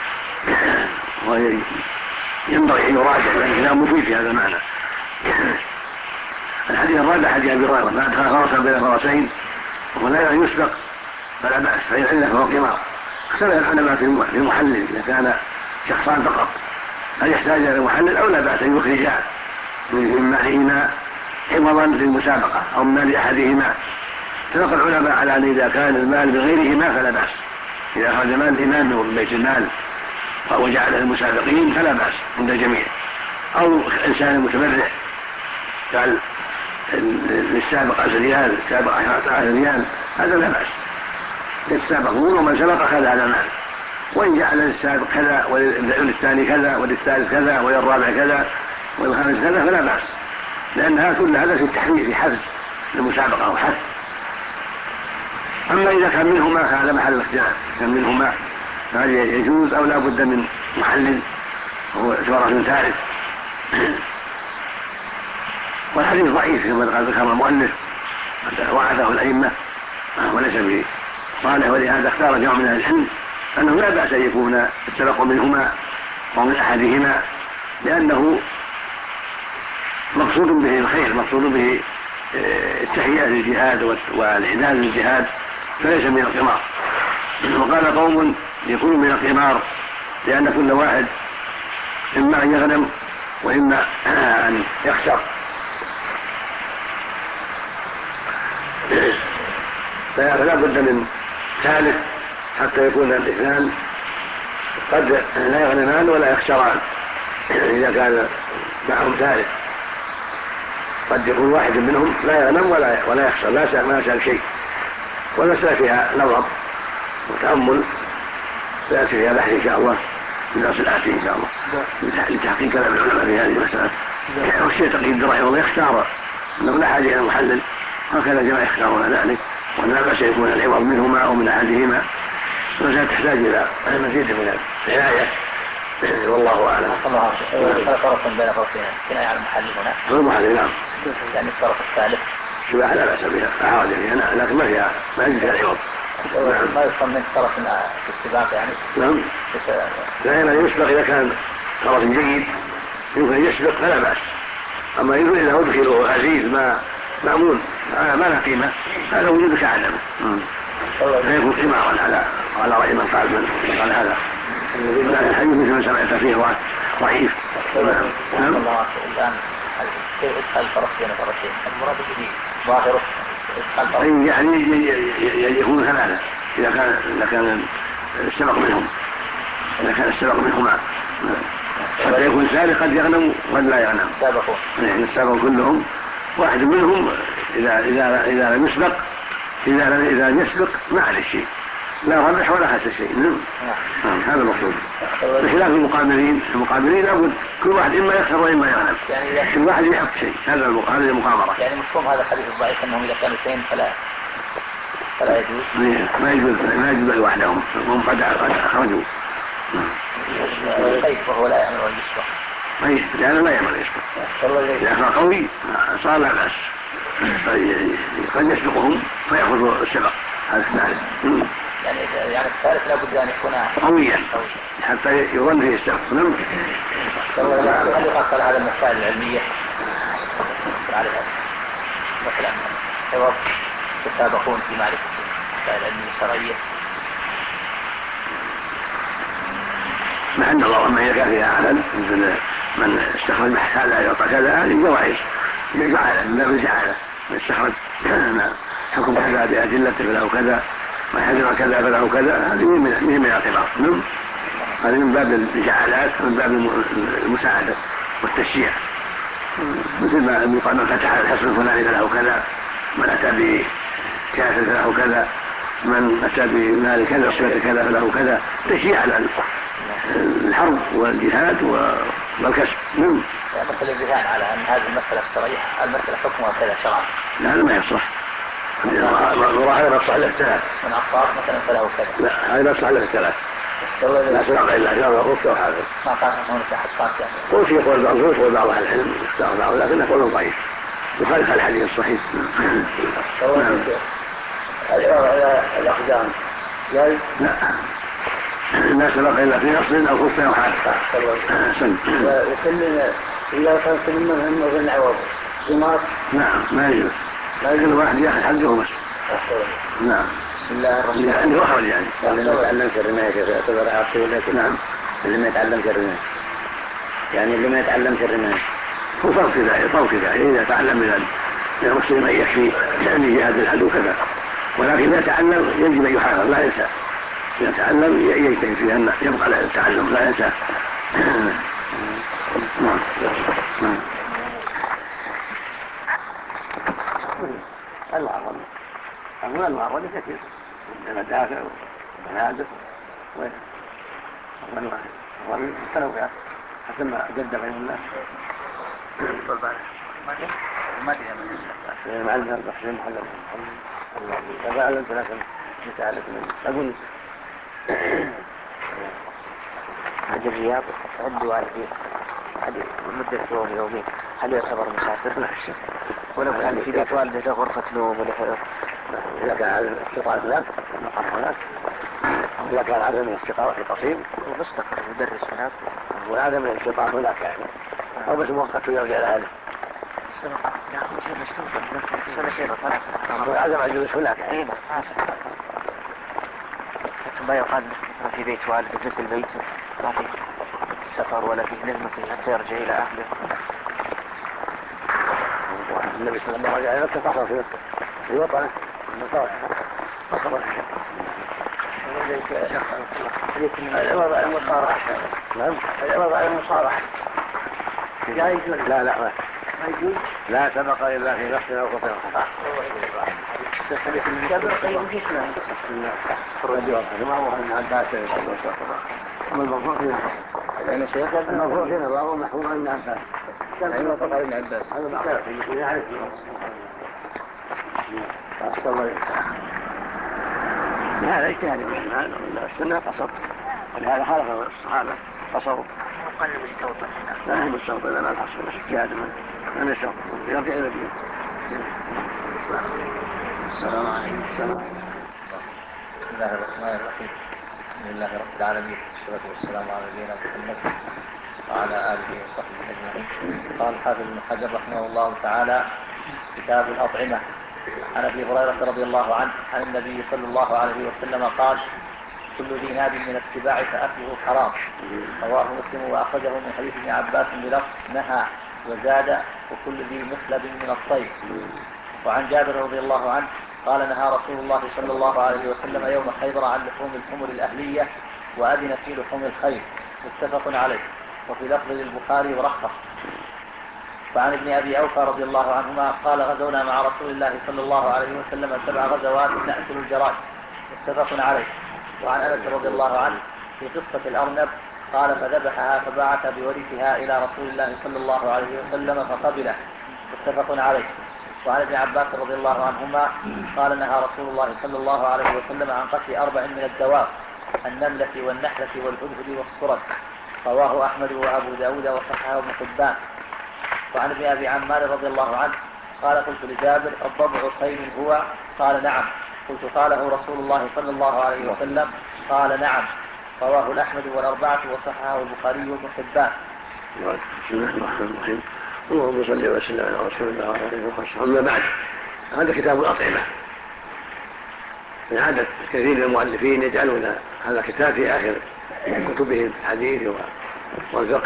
وينبغي أن يراجع لأن كلام مفيد في هذا المعنى. الحديث الرابع حديث أبي هريرة ما أدخل فرسا بين فرسين ولا يسبق فلا بأس، فإن علة فهو قمار. اختلف العلماء في المحلل إذا كان شخصان فقط هل يحتاج إلى المحلل أو لا بأس أن يخرجا من مالهما عوضا للمسابقة أو من مال أحدهما. اتفق العلماء على أن إذا كان المال بغيرهما فلا بأس، إذا خرج مال الإمام من بيت المال وجعله المسابقين فلا بأس عند الجميع. أو إنسان متبرع قال للسابق 10 ريال السابق 10 ريال هذا لا بأس، يتسابقون ومن سبق أخذ هذا المال، وإن جعل للسابق كذا وللثاني كذا وللثالث كذا وللرابع كذا والخامس كذا فلا بأس، لأنها كل هذا في التحرير في حفز المسابقة أو حث. أما إذا كان منهما فهذا محل اختلاف، كان منهما هل يجوز أو لا بد من محلل وهو شرف ثالث. والحديث ضعيف كما ذكر المؤلف وعده الأئمة وليس بصالح، ولهذا اختار جمع من أهل العلم أنه لا بأس أن يكون السبق منهما ومن أحدهما، لأنه مقصود به الخير، مقصود به التهيئة للجهاد والإعداد للجهاد، فليس من القمار. وقال قوم يكون من القمار لأن كل واحد إما أن يغنم وإما أن يخسر، فلا بد من ثالث حتى يكون الاثنان قد لا يغنمان ولا يخسران. إذا كان معهم ثالث قد يكون واحد منهم لا يغنم ولا يخسر، ما يسأل شيء. والمسألة فيها نظر وتأمل سيأتي فيها بحث إن شاء الله في الدرس الآتي إن شاء الله لتحقيق كلام العلماء في هذه المسألة. والشيء تقي الدين رحمه الله يختار أنه لا حاجة إلى محلل، هكذا جماعة يختارون ذلك، ولا بأس يكون العوض منهما أو من أحدهما، فلا تحتاج إلى مزيد من العناية. والله أعلم. فرق بين فرقين كناية على المحل هنا. المحل نعم. يعني الطرف الثالث. شبه لا بأس بها أحاول فيها لكن ما فيها ما يجوز العوض. ما يفهم من طرف في السباق يعني. نعم. لا يسبق إذا كان طرف جيد يمكن يسبق فلا بأس. أما إذا أدخله عزيز ما مأمون ما له قيمة هذا وجود كعدمه. فيكون قمارا على رأي من قال هذا. لكن الحديث مثل ما سمعت فيه ضعيف. نعم. الآن كيف يدخل الفرس بين فرسين؟ المراد به ظاهره يدخل الفرس. يعني يكون ثلاثة إذا كان السبق منهم، إذا كان السبق منهما حتى يكون ثالث قد يغنم وقد لا يغنم. سابقون. يعني السابق كلهم واحد منهم إذا لم يسبق إذا لم يسبق ما عليه شيء، لا ربح ولا خسر شيء. هذا المقصود. بخلاف المقابلين لابد كل واحد إما يخسر وإما يغنم، يعني كل واحد يحط شيء. هذا المقامرة. يعني مفهوم هذا الحديث الضعيف أنهم إذا كانوا اثنين فلا يجوز. ما يجوز لوحدهم، هم قد أخرجوا. طيب وهو لا يأمر أن يسبق. طيب لأنه لا يأمر أن يسبق. إذا كان قوي صار لا بأس، قد يسبقهم فيأخذوا السبق. هذا الثالث. يعني الثالث لابد أن يكون قويا حتى يظن فيه السبق. هل يقصر على المسائل العلمية عليها مثلا حوار تسابقون في معرفة المسائل العلمية الشرعية؟ مع أن الله ما يكافي فيها عمل مثل من استخرج بحث هذا يعطى كذا، هذه جوائز جعالة من باب الجعالة، من استخرج حكم كذا بأدلته فله كذا، ما حذر كذا فله كذا، هذه من الاعتبار. هذه من باب الجعالات، من باب المساعدة والتشجيع، مثل ما يقال من فتح الحسن الفلاني فله كذا، من أتى بكافر فله كذا، من أتى بمال كذا وصفة كذا فله كذا، تشجيع على الحرب والجهاد والكسب. مثل الذهان على أن هذه المسألة الشرعية المسألة حكمها كذا شرعا. لا هذا ما يصلح. هذا ما يصلح للثلاث. من أصاب مثلا فله كذا. لا هذا ما يصلح للثلاث. لا سبق إلا جار الرفض وحاذر. ما قال هناك أحد قاسي يعني. قل في قول بعض يقول بعض أهل العلم اختار بعض، لكن قوله ضعيف يخالف الحديث الصحيح. الإعارة على الأقدام جاي؟ لا سبق إلا في نص أو خف أو حاد. وكلنا إذا كان كلنا هم ظن عوض جماعة. نعم ما يجوز، كل واحد يأخذ حقه بس. نعم. بسم الله الرحمن الرحيم. يعني وحول يعني. اللي ما يتعلم في الرماية يعتبر عاصي ولا كذا. نعم. اللي ما يتعلم في الرماية. يعني اللي ما يتعلم في الرماية. هو فرق كذا إذا تعلم من المسلم أن يكفي يعني جهاد العدو كذا، ولكن إذا تعلم يجب أن يحافظ لا ينسى. إذا تعلم يجتهد في أن يبقى على التعلم لا ينسى. المعرض أقول المعرض كثير من المدافع والبنادق والمتنوعات حسب ما جد بين الناس. ما فيها من الشرطة مع البحثين محلل فعلا ثلاثة مساعدة أقول هذه الرياض عند والدي هذه مدة يومين هل يعتبر مسافر؟ لا الشيء ولو كان في بيت والده غرفة نوم ولا إذا كان على الاستقرار هناك المقام هناك إذا كان عدم الاستقرار في قصير ومستقر مدرس هناك وعدم الاستقرار هناك يعني أو بس مؤقت ويرجع لأهله سنتين وثلاثة عدم الجلوس هناك يعني ما يقال ما في بيت والده مثل البيت ما في سفر ولا في نعمة حتى يرجع إلى أهله. النبي صلى الله عليه وسلم قصر في وطنه قصر العوض على المصارحة. نعم العوض على المصارحة لا يجوز. لا ما يجوز. لا سبق إلا في نفسنا أو خطأ سبق يوجدنا ما هو أن عباس الموضوع فينا يعني شيخ الموضوع فينا الله محفوظ عن عباس أيوة طبعا ابن عباس هذا بخلاف يعرف هذا اجتهاد المسلمان والسنة قصر ولهذا خالف الصحابة قصروا وقال المستوطن لا هي مستوطن لا الحصر بس اجتهاد من يشرب يرجع إلى الدين. السلام عليكم. السلام. بسم الله الرحمن الرحيم. الحمد لله رب العالمين والصلاة والسلام على نبينا محمد وعلى آله وصحبه أجمعين. قال الحافظ ابن حجر رحمه الله تعالى كتاب الأطعمة عن أبي هريرة رضي الله عنه عن النبي صلى الله عليه وسلم قال كل ذي ناب من السباع فأكله حرام. رواه مسلم وأخرجه من حديث ابن عباس بلفظ نهى وزاد وكل ذي مخلب من الطير. وعن جابر رضي الله عنه قال نهى رسول الله صلى الله عليه وسلم يوم خيبر عن لحوم الحمر الأهلية وأذن في لحوم الخيل. متفق عليه. وفي لفظ للبخاري ورخص. وعن ابن أبي أوفى رضي الله عنهما قال غزونا مع رسول الله صلى الله عليه وسلم 7 غزوات نأكل الجراد. متفق عليه. وعن أنس رضي الله عنه في قصة الأرنب قال فذبحها فبعث بورثها إلى رسول الله صلى الله عليه وسلم فقبله. متفق عليه. وعن ابن عباس رضي الله عنهما قال نهى رسول الله صلى الله عليه وسلم عن قتل 4 من الدواب النملة والنحلة والهدهد والصرد. رواه أحمد وأبو داود وصححه ابن حبان. وعن ابن أبي عمار رضي الله عنه قال قلت لجابر الضبع صيد هو؟ قال نعم. قلت قاله رسول الله صلى الله عليه وسلم؟ قال نعم. رواه الأحمد والأربعة وصححه البخاري وابن حبان. بسم الله الرحمن الرحيم. اللهم صل وسلم على رسول الله وعلى اله وصحبه. أما بعد هذا كتاب الأطعمة. من عادة كثير من المؤلفين يجعلون هذا الكتاب في آخر كتبهم في الحديث والفقه.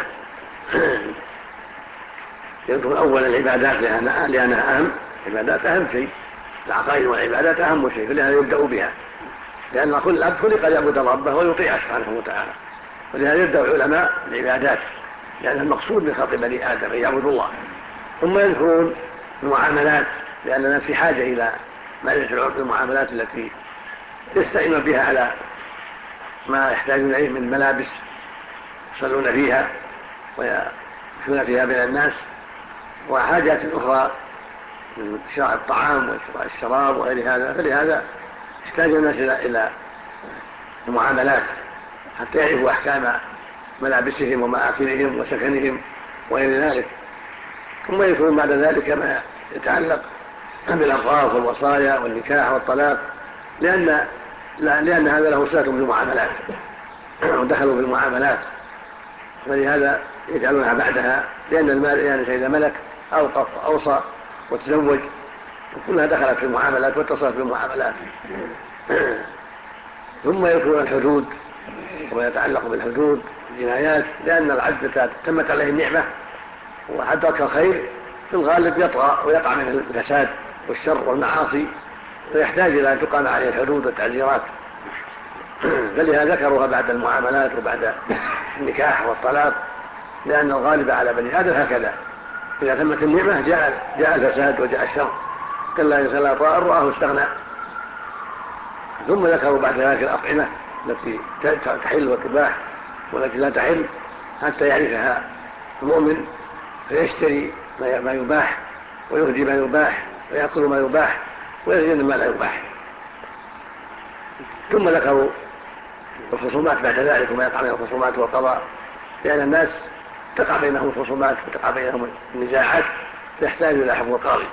يذكر أولا العبادات لأنها أهم. العبادات أهم شيء. العقائد والعبادات أهم شيء فلهذا يبدأ بها لأن كل أب خلق ليعبد ربه ويطيع سبحانه وتعالى. ولهذا يبدأ العلماء العبادات لأن المقصود من خلق بني آدم أن يعبدوا الله. ثم يذكرون المعاملات لأن الناس في حاجة إلى معرفة المعاملات التي يستعين بها على ما يحتاجون إليه من ملابس يصلون فيها ويكون فيها بين الناس وحاجات أخرى من شراء الطعام وشراء الشراب وغير هذا. فلهذا يحتاج الناس إلى المعاملات حتى يعرفوا أحكام ملابسهم ومآكلهم وسكنهم وغير ذلك. ثم يكون بعد ذلك ما يتعلق بالألفاظ والوصايا والنكاح والطلاق لأن هذا له صلة بالمعاملات ودخلوا في المعاملات ولهذا يجعلونها بعدها لأن المال يعني إذا ملك أوقف أوصى وتزوج وكلها دخلت في المعاملات واتصلت بالمعاملات. ثم يذكر الحدود وما يتعلق بالحدود الجنايات لأن العبد تمت عليه النعمة وحدث الخير في الغالب يطغى ويقع من الفساد والشر والمعاصي فيحتاج إلى أن تقام عليه الحدود والتعزيرات. فلهذا ذكروها بعد المعاملات وبعد النكاح والطلاق لأن الغالب على بني آدم هكذا، إذا تمت النعمة جاء الفساد وجاء الشر، كلا إن خلا طائر رآه استغنى. ثم ذكروا بعد ذلك الأطعمة التي تحل وتباح والتي لا تحل حتى يعرفها المؤمن فيشتري ما يباح ويهدي ما يباح ويأكل ما يباح ويزين ما لا يباح. ثم ذكروا الخصومات بعد ذلك وما يقع بين الخصومات والقضاء، لأن الناس تقع بينهم الخصومات وتقع بينهم النزاعات تحتاج إلى حكم القاضي.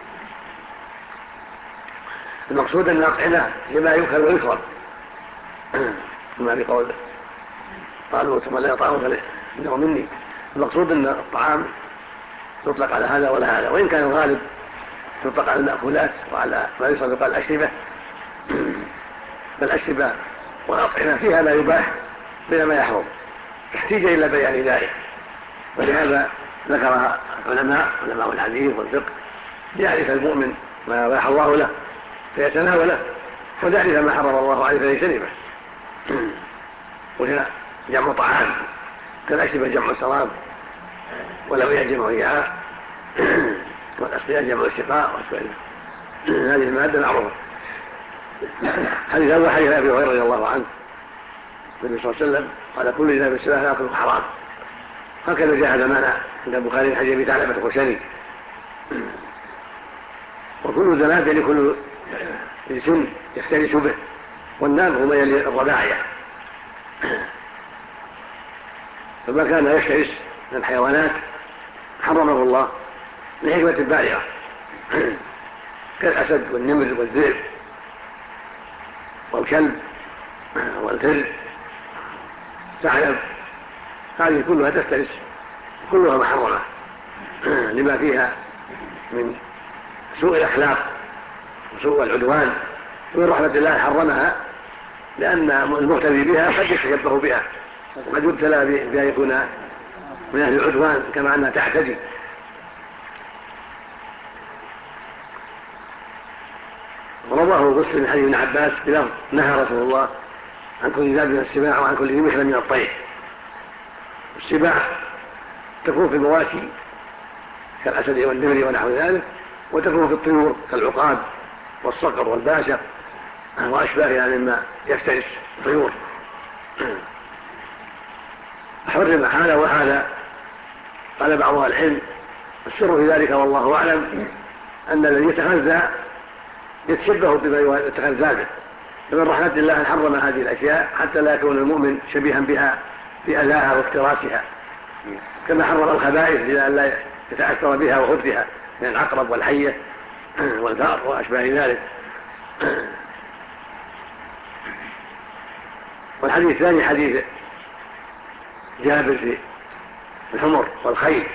المقصود أن الأطعمة لما يؤكل ويشرب، كما بقول قالوا ثم لا يطعمه فإنه مني. المقصود أن الطعام يطلق على هذا ولا هذا، وإن كان الغالب يطلق على المأكولات وعلى ما يصدق على الأشربة، فالأشربة والأطعمة فيها ما يباح بلا ما يحرم، احتيج إلى بيان ذلك، ولهذا ذكرها علماء الحديث والفقه ليعرف المؤمن ما أباح الله له فيتناوله، ويعرف ما حرم الله عليه فيجتنبه. وهنا جمع طعام كالأشربة جمع شراب، ولو يجمع إياها، والأسقياء جمع السقاء هذه المادة معروفة. حديث أول حديث أبي هريرة رضي الله عنه النبي صلى الله عليه وسلم قال كل ذنب السلاح ناكل حرام. هكذا جاء هذا معنى عند البخاري حديث أبي ثعلبة الخشني. وكل ذنب يعني كل جسم يختلس به، والنام هو ما يلي الرباعية، فما كان يختلس من الحيوانات حرمه الله لحكمة بالغة كالأسد والنمر والذئب والكلب والفر الثعلب، هذه كلها تفترس كلها محرمة لما فيها من سوء الأخلاق وسوء العدوان، ومن رحمة الله حرمها لأن المغتدي بها قد يتشبه بها وقد يبتلى بأن يكون من أهل العدوان كما أنها تعتدي. رواه مسلم من حديث ابن عباس بلفظ نهى رسول الله عن كل ذاب من السباع وعن كل ذي محرم من الطير. السباع تكون في المواشي كالأسد والنمر ونحو ذلك، وتكون في الطيور كالعقاد والصقر والباشق وأشباهها مما يفترس الطيور. حرم هذا وهذا. قال بعض أهل العلم السر في ذلك والله أعلم أن الذي يتغذى يتشبه بما يتغذى به، فمن رحمة الله حرم هذه الأشياء حتى لا يكون المؤمن شبيها بها في أذاها وافتراسها، كما حرم الخبائث لئلا يتأثر بها وخبثها من العقرب والحية والفأر وأشباه ذلك. والحديث الثاني حديث جابر في الحمر والخيل،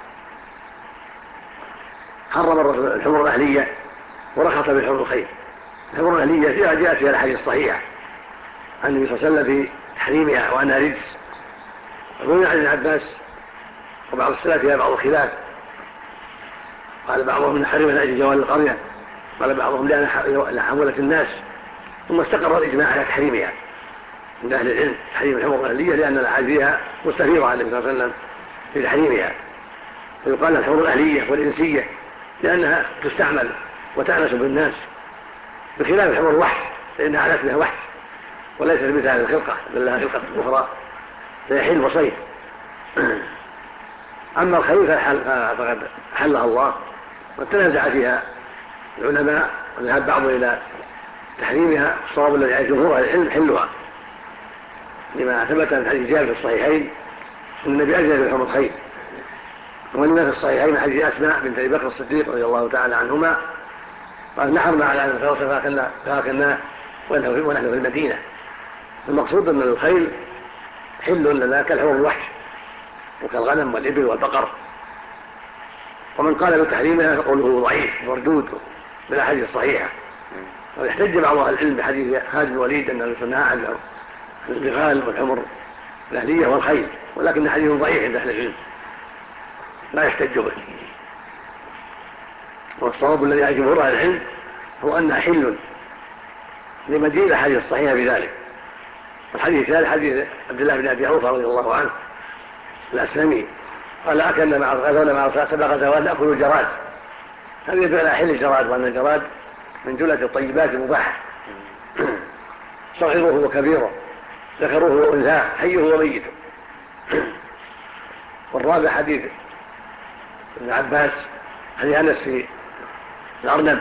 حرم الرسول الحمر الأهلية ورخص بالحمر الخيل. الحمر الأهلية فيها جاءت فيها الحديث الصحيحة عن النبي صلى الله عليه وسلم في تحريمها وأنها رجس. روي عن ابن عباس وبعض السلف فيها بعض الخلاف، قال بعضهم نحرمها لأجل جوال القرية، قال بعضهم لأن حولت الناس، ثم استقر الإجماع على تحريمها من أهل العلم تحريم الحمر الأهلية لأن الأحاديث فيها مستفيضة عن النبي صلى الله عليه وسلم في تحريمها. ويقال الحمر الأهلية والإنسية لأنها تستعمل وتأنس بالناس، بخلاف الحمر الوحش لأنها على اسمها وحش وليس مثل هذه الخلقة بل لها خلقة أخرى فهي حل وصيد. أما الخيل فقد حلها الله وتنازع فيها العلماء وذهب بعضهم إلى تحريمها، الصواب الذي عليه جمهور العلم حلها لما ثبت من حديث جابر في الصحيحين أن النبي أجل بالحمر الخيل، ولما في الصحيحين حديث أسماء بنت أبي بكر الصديق رضي الله تعالى عنهما قال نحرنا على أن الفرس فأكلناه ونحن في المدينة. المقصود أن الخيل حل لنا كالحمر الوحش وكالغنم والإبل والبقر، ومن قال بتحريمها فقوله ضعيف مردود بالأحاديث الصحيحة. ويحتج بعض أهل العلم بحديث خالد بن الوليد أنه سنها عن البغال والحمر الأهلية والخيل، ولكن حديث ضعيف عند أهل العلم لا يحتج به. والصواب الذي عليه جمهور أهل العلم هو أنها حل لمجيء الأحاديث الصحيحة بذلك. الحديث الثالث حديث عبد الله بن أبي أوفى رضي الله عنه الأسلمي قال أكلنا مع غزونا مع سبع غزوات نأكل الجراد. هذا يدل على حل الجراد، وأن الجراد من جملة الطيبات المباحة صغيره وكبيره، ذكره وأنثاه، حيه وميته. والرابع حديث ابن عباس حديث أنس في الأرنب،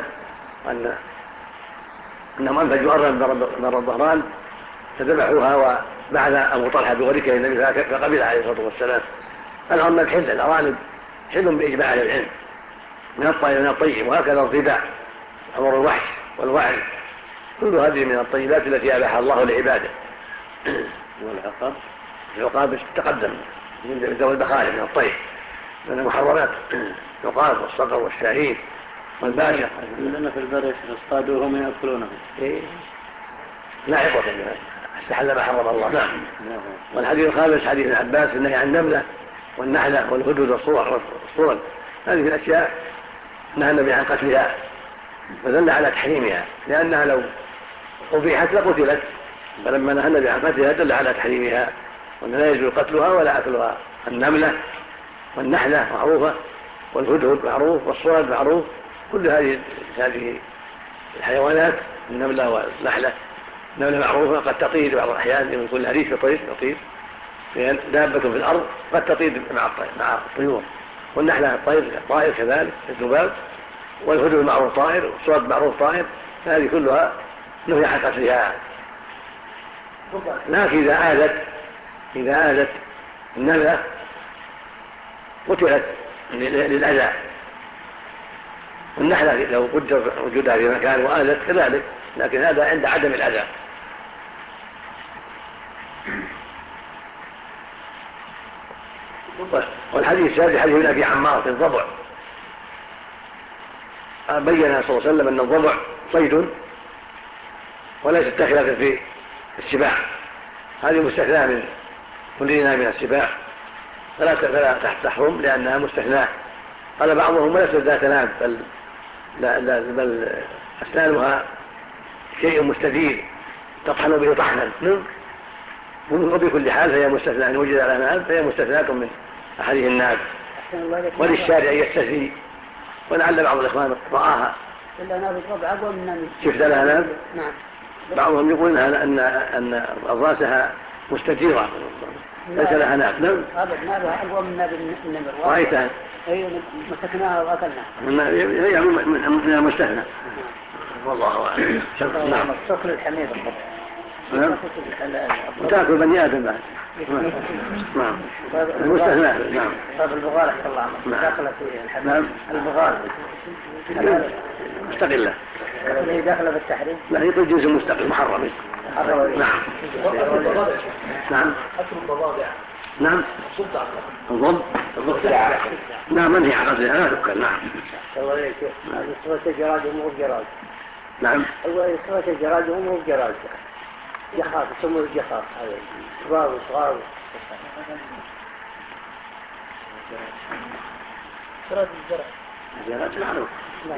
أنهم أنفجوا أرنب نار الظهران فذبحوها، وبعث أبو طلحة بغريكه النبي فقبل عليه الصلاة والسلام. الأرنب حل، الأرانب حل بإجماع أهل العلم من الطيب، وهكذا الضباع حمر الوحش والوعل، كل هذه من الطيبات التي أباحها الله لعباده. والعقاب تقدم من ذوي البخاري من الطيب من المحرمات، العقاب والصقر والشاهين والباشا. لأن في البر اصطادوهم يأكلونهم لا عبرة بها، استحل ما حرم الله. نعم. والحديث الخامس حديث ابن عباس النهي عن النملة والنحلة والهدهد والصورة، هذه الأشياء نهى النبي عن قتلها ودل على تحريمها، لأنها لو أبيحت لقتلت، فلما نهى النبي عن قتلها دل على تحريمها وأن لا يجوز قتلها ولا أكلها. النملة والنحلة معروفة، والهدهد معروف، والصورة معروف، كل هذه الحيوانات، النملة والنحلة. النملة معروفة قد تطير بعض الأحيان، من كل هريش تطير، دابة في الأرض قد تطير مع الطيور. والنحلة طائر كذلك الذباب، والهدهد معروف طائر، والصورة معروف طائر، هذه كلها نهي عن قتلها. لكن إذا آلت النملة قتلت للأذى، والنحلة لو قدر وجودها في مكان وآلت كذلك، لكن هذا عند عدم الأذى. والحديث السادس حديث ابن أبي عمار في الضبع، بين صلى الله عليه وسلم أن الضبع صيد وليس خلاف في السباع، هذه مستثناة من كلنا من السباع، فلا تحرم لأنها مستثناة. قال بعضهم ليست ذات ناب، بل أسنانها شيء مستدير تطحن به طحنا، وبكل حال فهي مستثناة، إن وجد على ناب فهي مستثناة من أحاديث الناب. وللشارع يستثني، ولعل بعض الإخوان رآها. إلا ناب الضبع أقوى من ناب. شفت لها ناب؟ نعم. بعضهم يقول أن رأسها مستديرة ليس لها ناب. نعم. نابها أقوى من ناب النمر. رأيتها؟ أي مسكناها وأكلناها. هي من المستثنى. والله أعلم. نعم. الصقر الحميد. نعم. وتأكل بني آدم بعد. نعم. المستثنى. نعم. طيب البغالة صلى الله عليه وسلم داخلة في الحميد. نعم. البغالة مستقلة. هي داخلة في التحريم. لا، هي جزء مستقل محرم. نعم. نعم. نعم. الضب. نعم، منهي عن قتلها لا تؤكل. نعم. صورة الجراد ومو الجراد. نعم. صورة الجراد ومو الجراد. جخاف، يسموه الجخاف، هذا صغار. صورة الجراد معروف.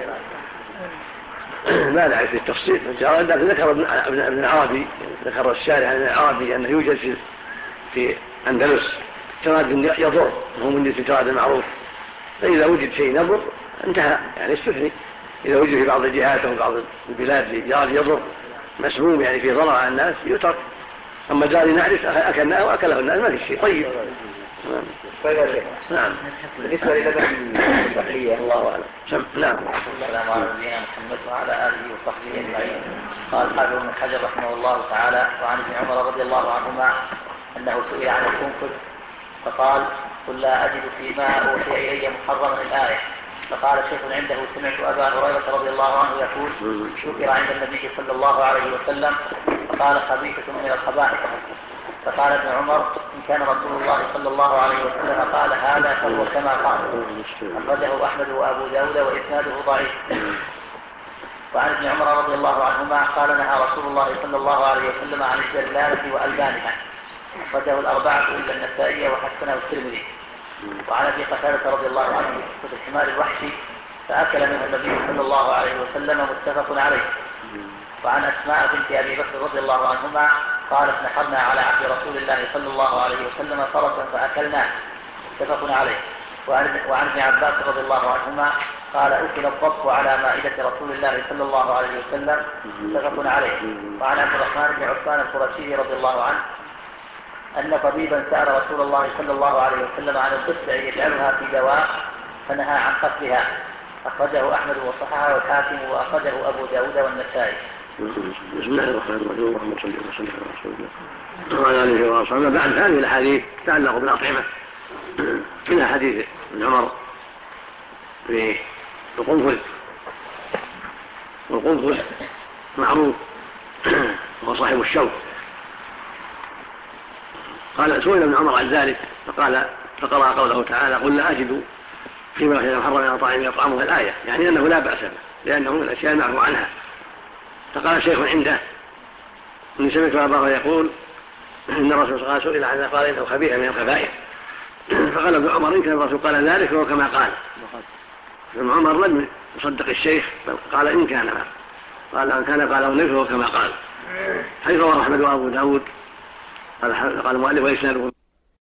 ما نعرف التفصيل الجراد، لكن ذكر ابن العربي، ذكر الشارع عن العربي أنه يوجد في أندلس جراد يضر، وهو من جنس الجراد المعروف، فإذا وجد شيء نضر انتهى، يعني استثني. إذا وجد في بعض الجهات أو بعض البلاد جراد يضر مسموم، يعني في ضرر على الناس، يترك. أما جاري نعرف أكلناه وأكله الناس ما في شيء. طيب. نعم. بالنسبة للبن البحرية، الله أعلم. نعم. السلام على نبينا محمد وعلى آله وصحبه أجمعين. قال حافظ ابن حجر رحمه الله تعالى: وعن ابن عمر رضي الله عنهما أنه سئل عن القنفذ فقال: قل لا أجد فيما أوحي إلي محرما الآية. فقال شيخ عنده: سمعت أبا هريرة رضي الله عنه يقول: شكر عند النبي صلى الله عليه وسلم فقال: خبيثة من الخبائث. فقال ابن عمر: إن كان رسول الله صلى الله عليه وسلم قال هذا فهو كما قال. أخرجه أحمد وأبو داود وإسناده ضعيف. وعن ابن عمر رضي الله عنهما قال: نهى رسول الله صلى الله عليه وسلم عن الجلالة وألبانها. أخرجه الأربعة إلا النسائي وحسنه الترمذي. وعن ابي قتادة رضي الله عنه في قصة الحمار الوحشي فأكل منه النبي صلى الله عليه وسلم متفق عليه. وعن أسماء بنت أبي بكر رضي الله عنهما قالت: نحرنا على عهد رسول الله صلى الله عليه وسلم فرسا فأكلناه متفق عليه. وعن ابن عباس رضي الله عنهما قال أكل الضب على مائدة رسول الله صلى الله عليه وسلم، متفق عليه. وعن عبد الرحمن بن عثمان القرشي رضي الله عنه أن طبيبا سأل رسول الله صلى الله عليه وسلم عن الضفدع يجعلها في دواء فنهى عن قتلها. أخرجه أحمد وصححه والحاكم وأخرجه أبو داود والنسائي. بسم الله الرحمن الرحيم. اللهم صل وسلم على رسول الله وعلى آله وصحبه. بعد هذه الأحاديث تتعلق بالأطعمة، منها حديث ابن عمر في القنفذ، والقنفذ معروف وهو صاحب الشوك. قال سئل ابن عمر عن ذلك فقرأ قوله تعالى قل لا أجد فيما أحل محرم على طاعم يطعمه الآية، يعني أنه لا بأس به لأنه من الأشياء المعفو عنها. فقال شيخ عنده إني سمعت أباه يقول إن الرسول صلى الله عليه وسلم سئل عن قال إنه خبيث من الخبائث، فقال ابن عمر إن كان الرسول قال ذلك فهو كما قال. ابن عمر لم يصدق الشيخ بل قال إن كان قاله النبي فهو كما قال. حيث رواه أحمد وأبو داود قال المؤلف وإسناده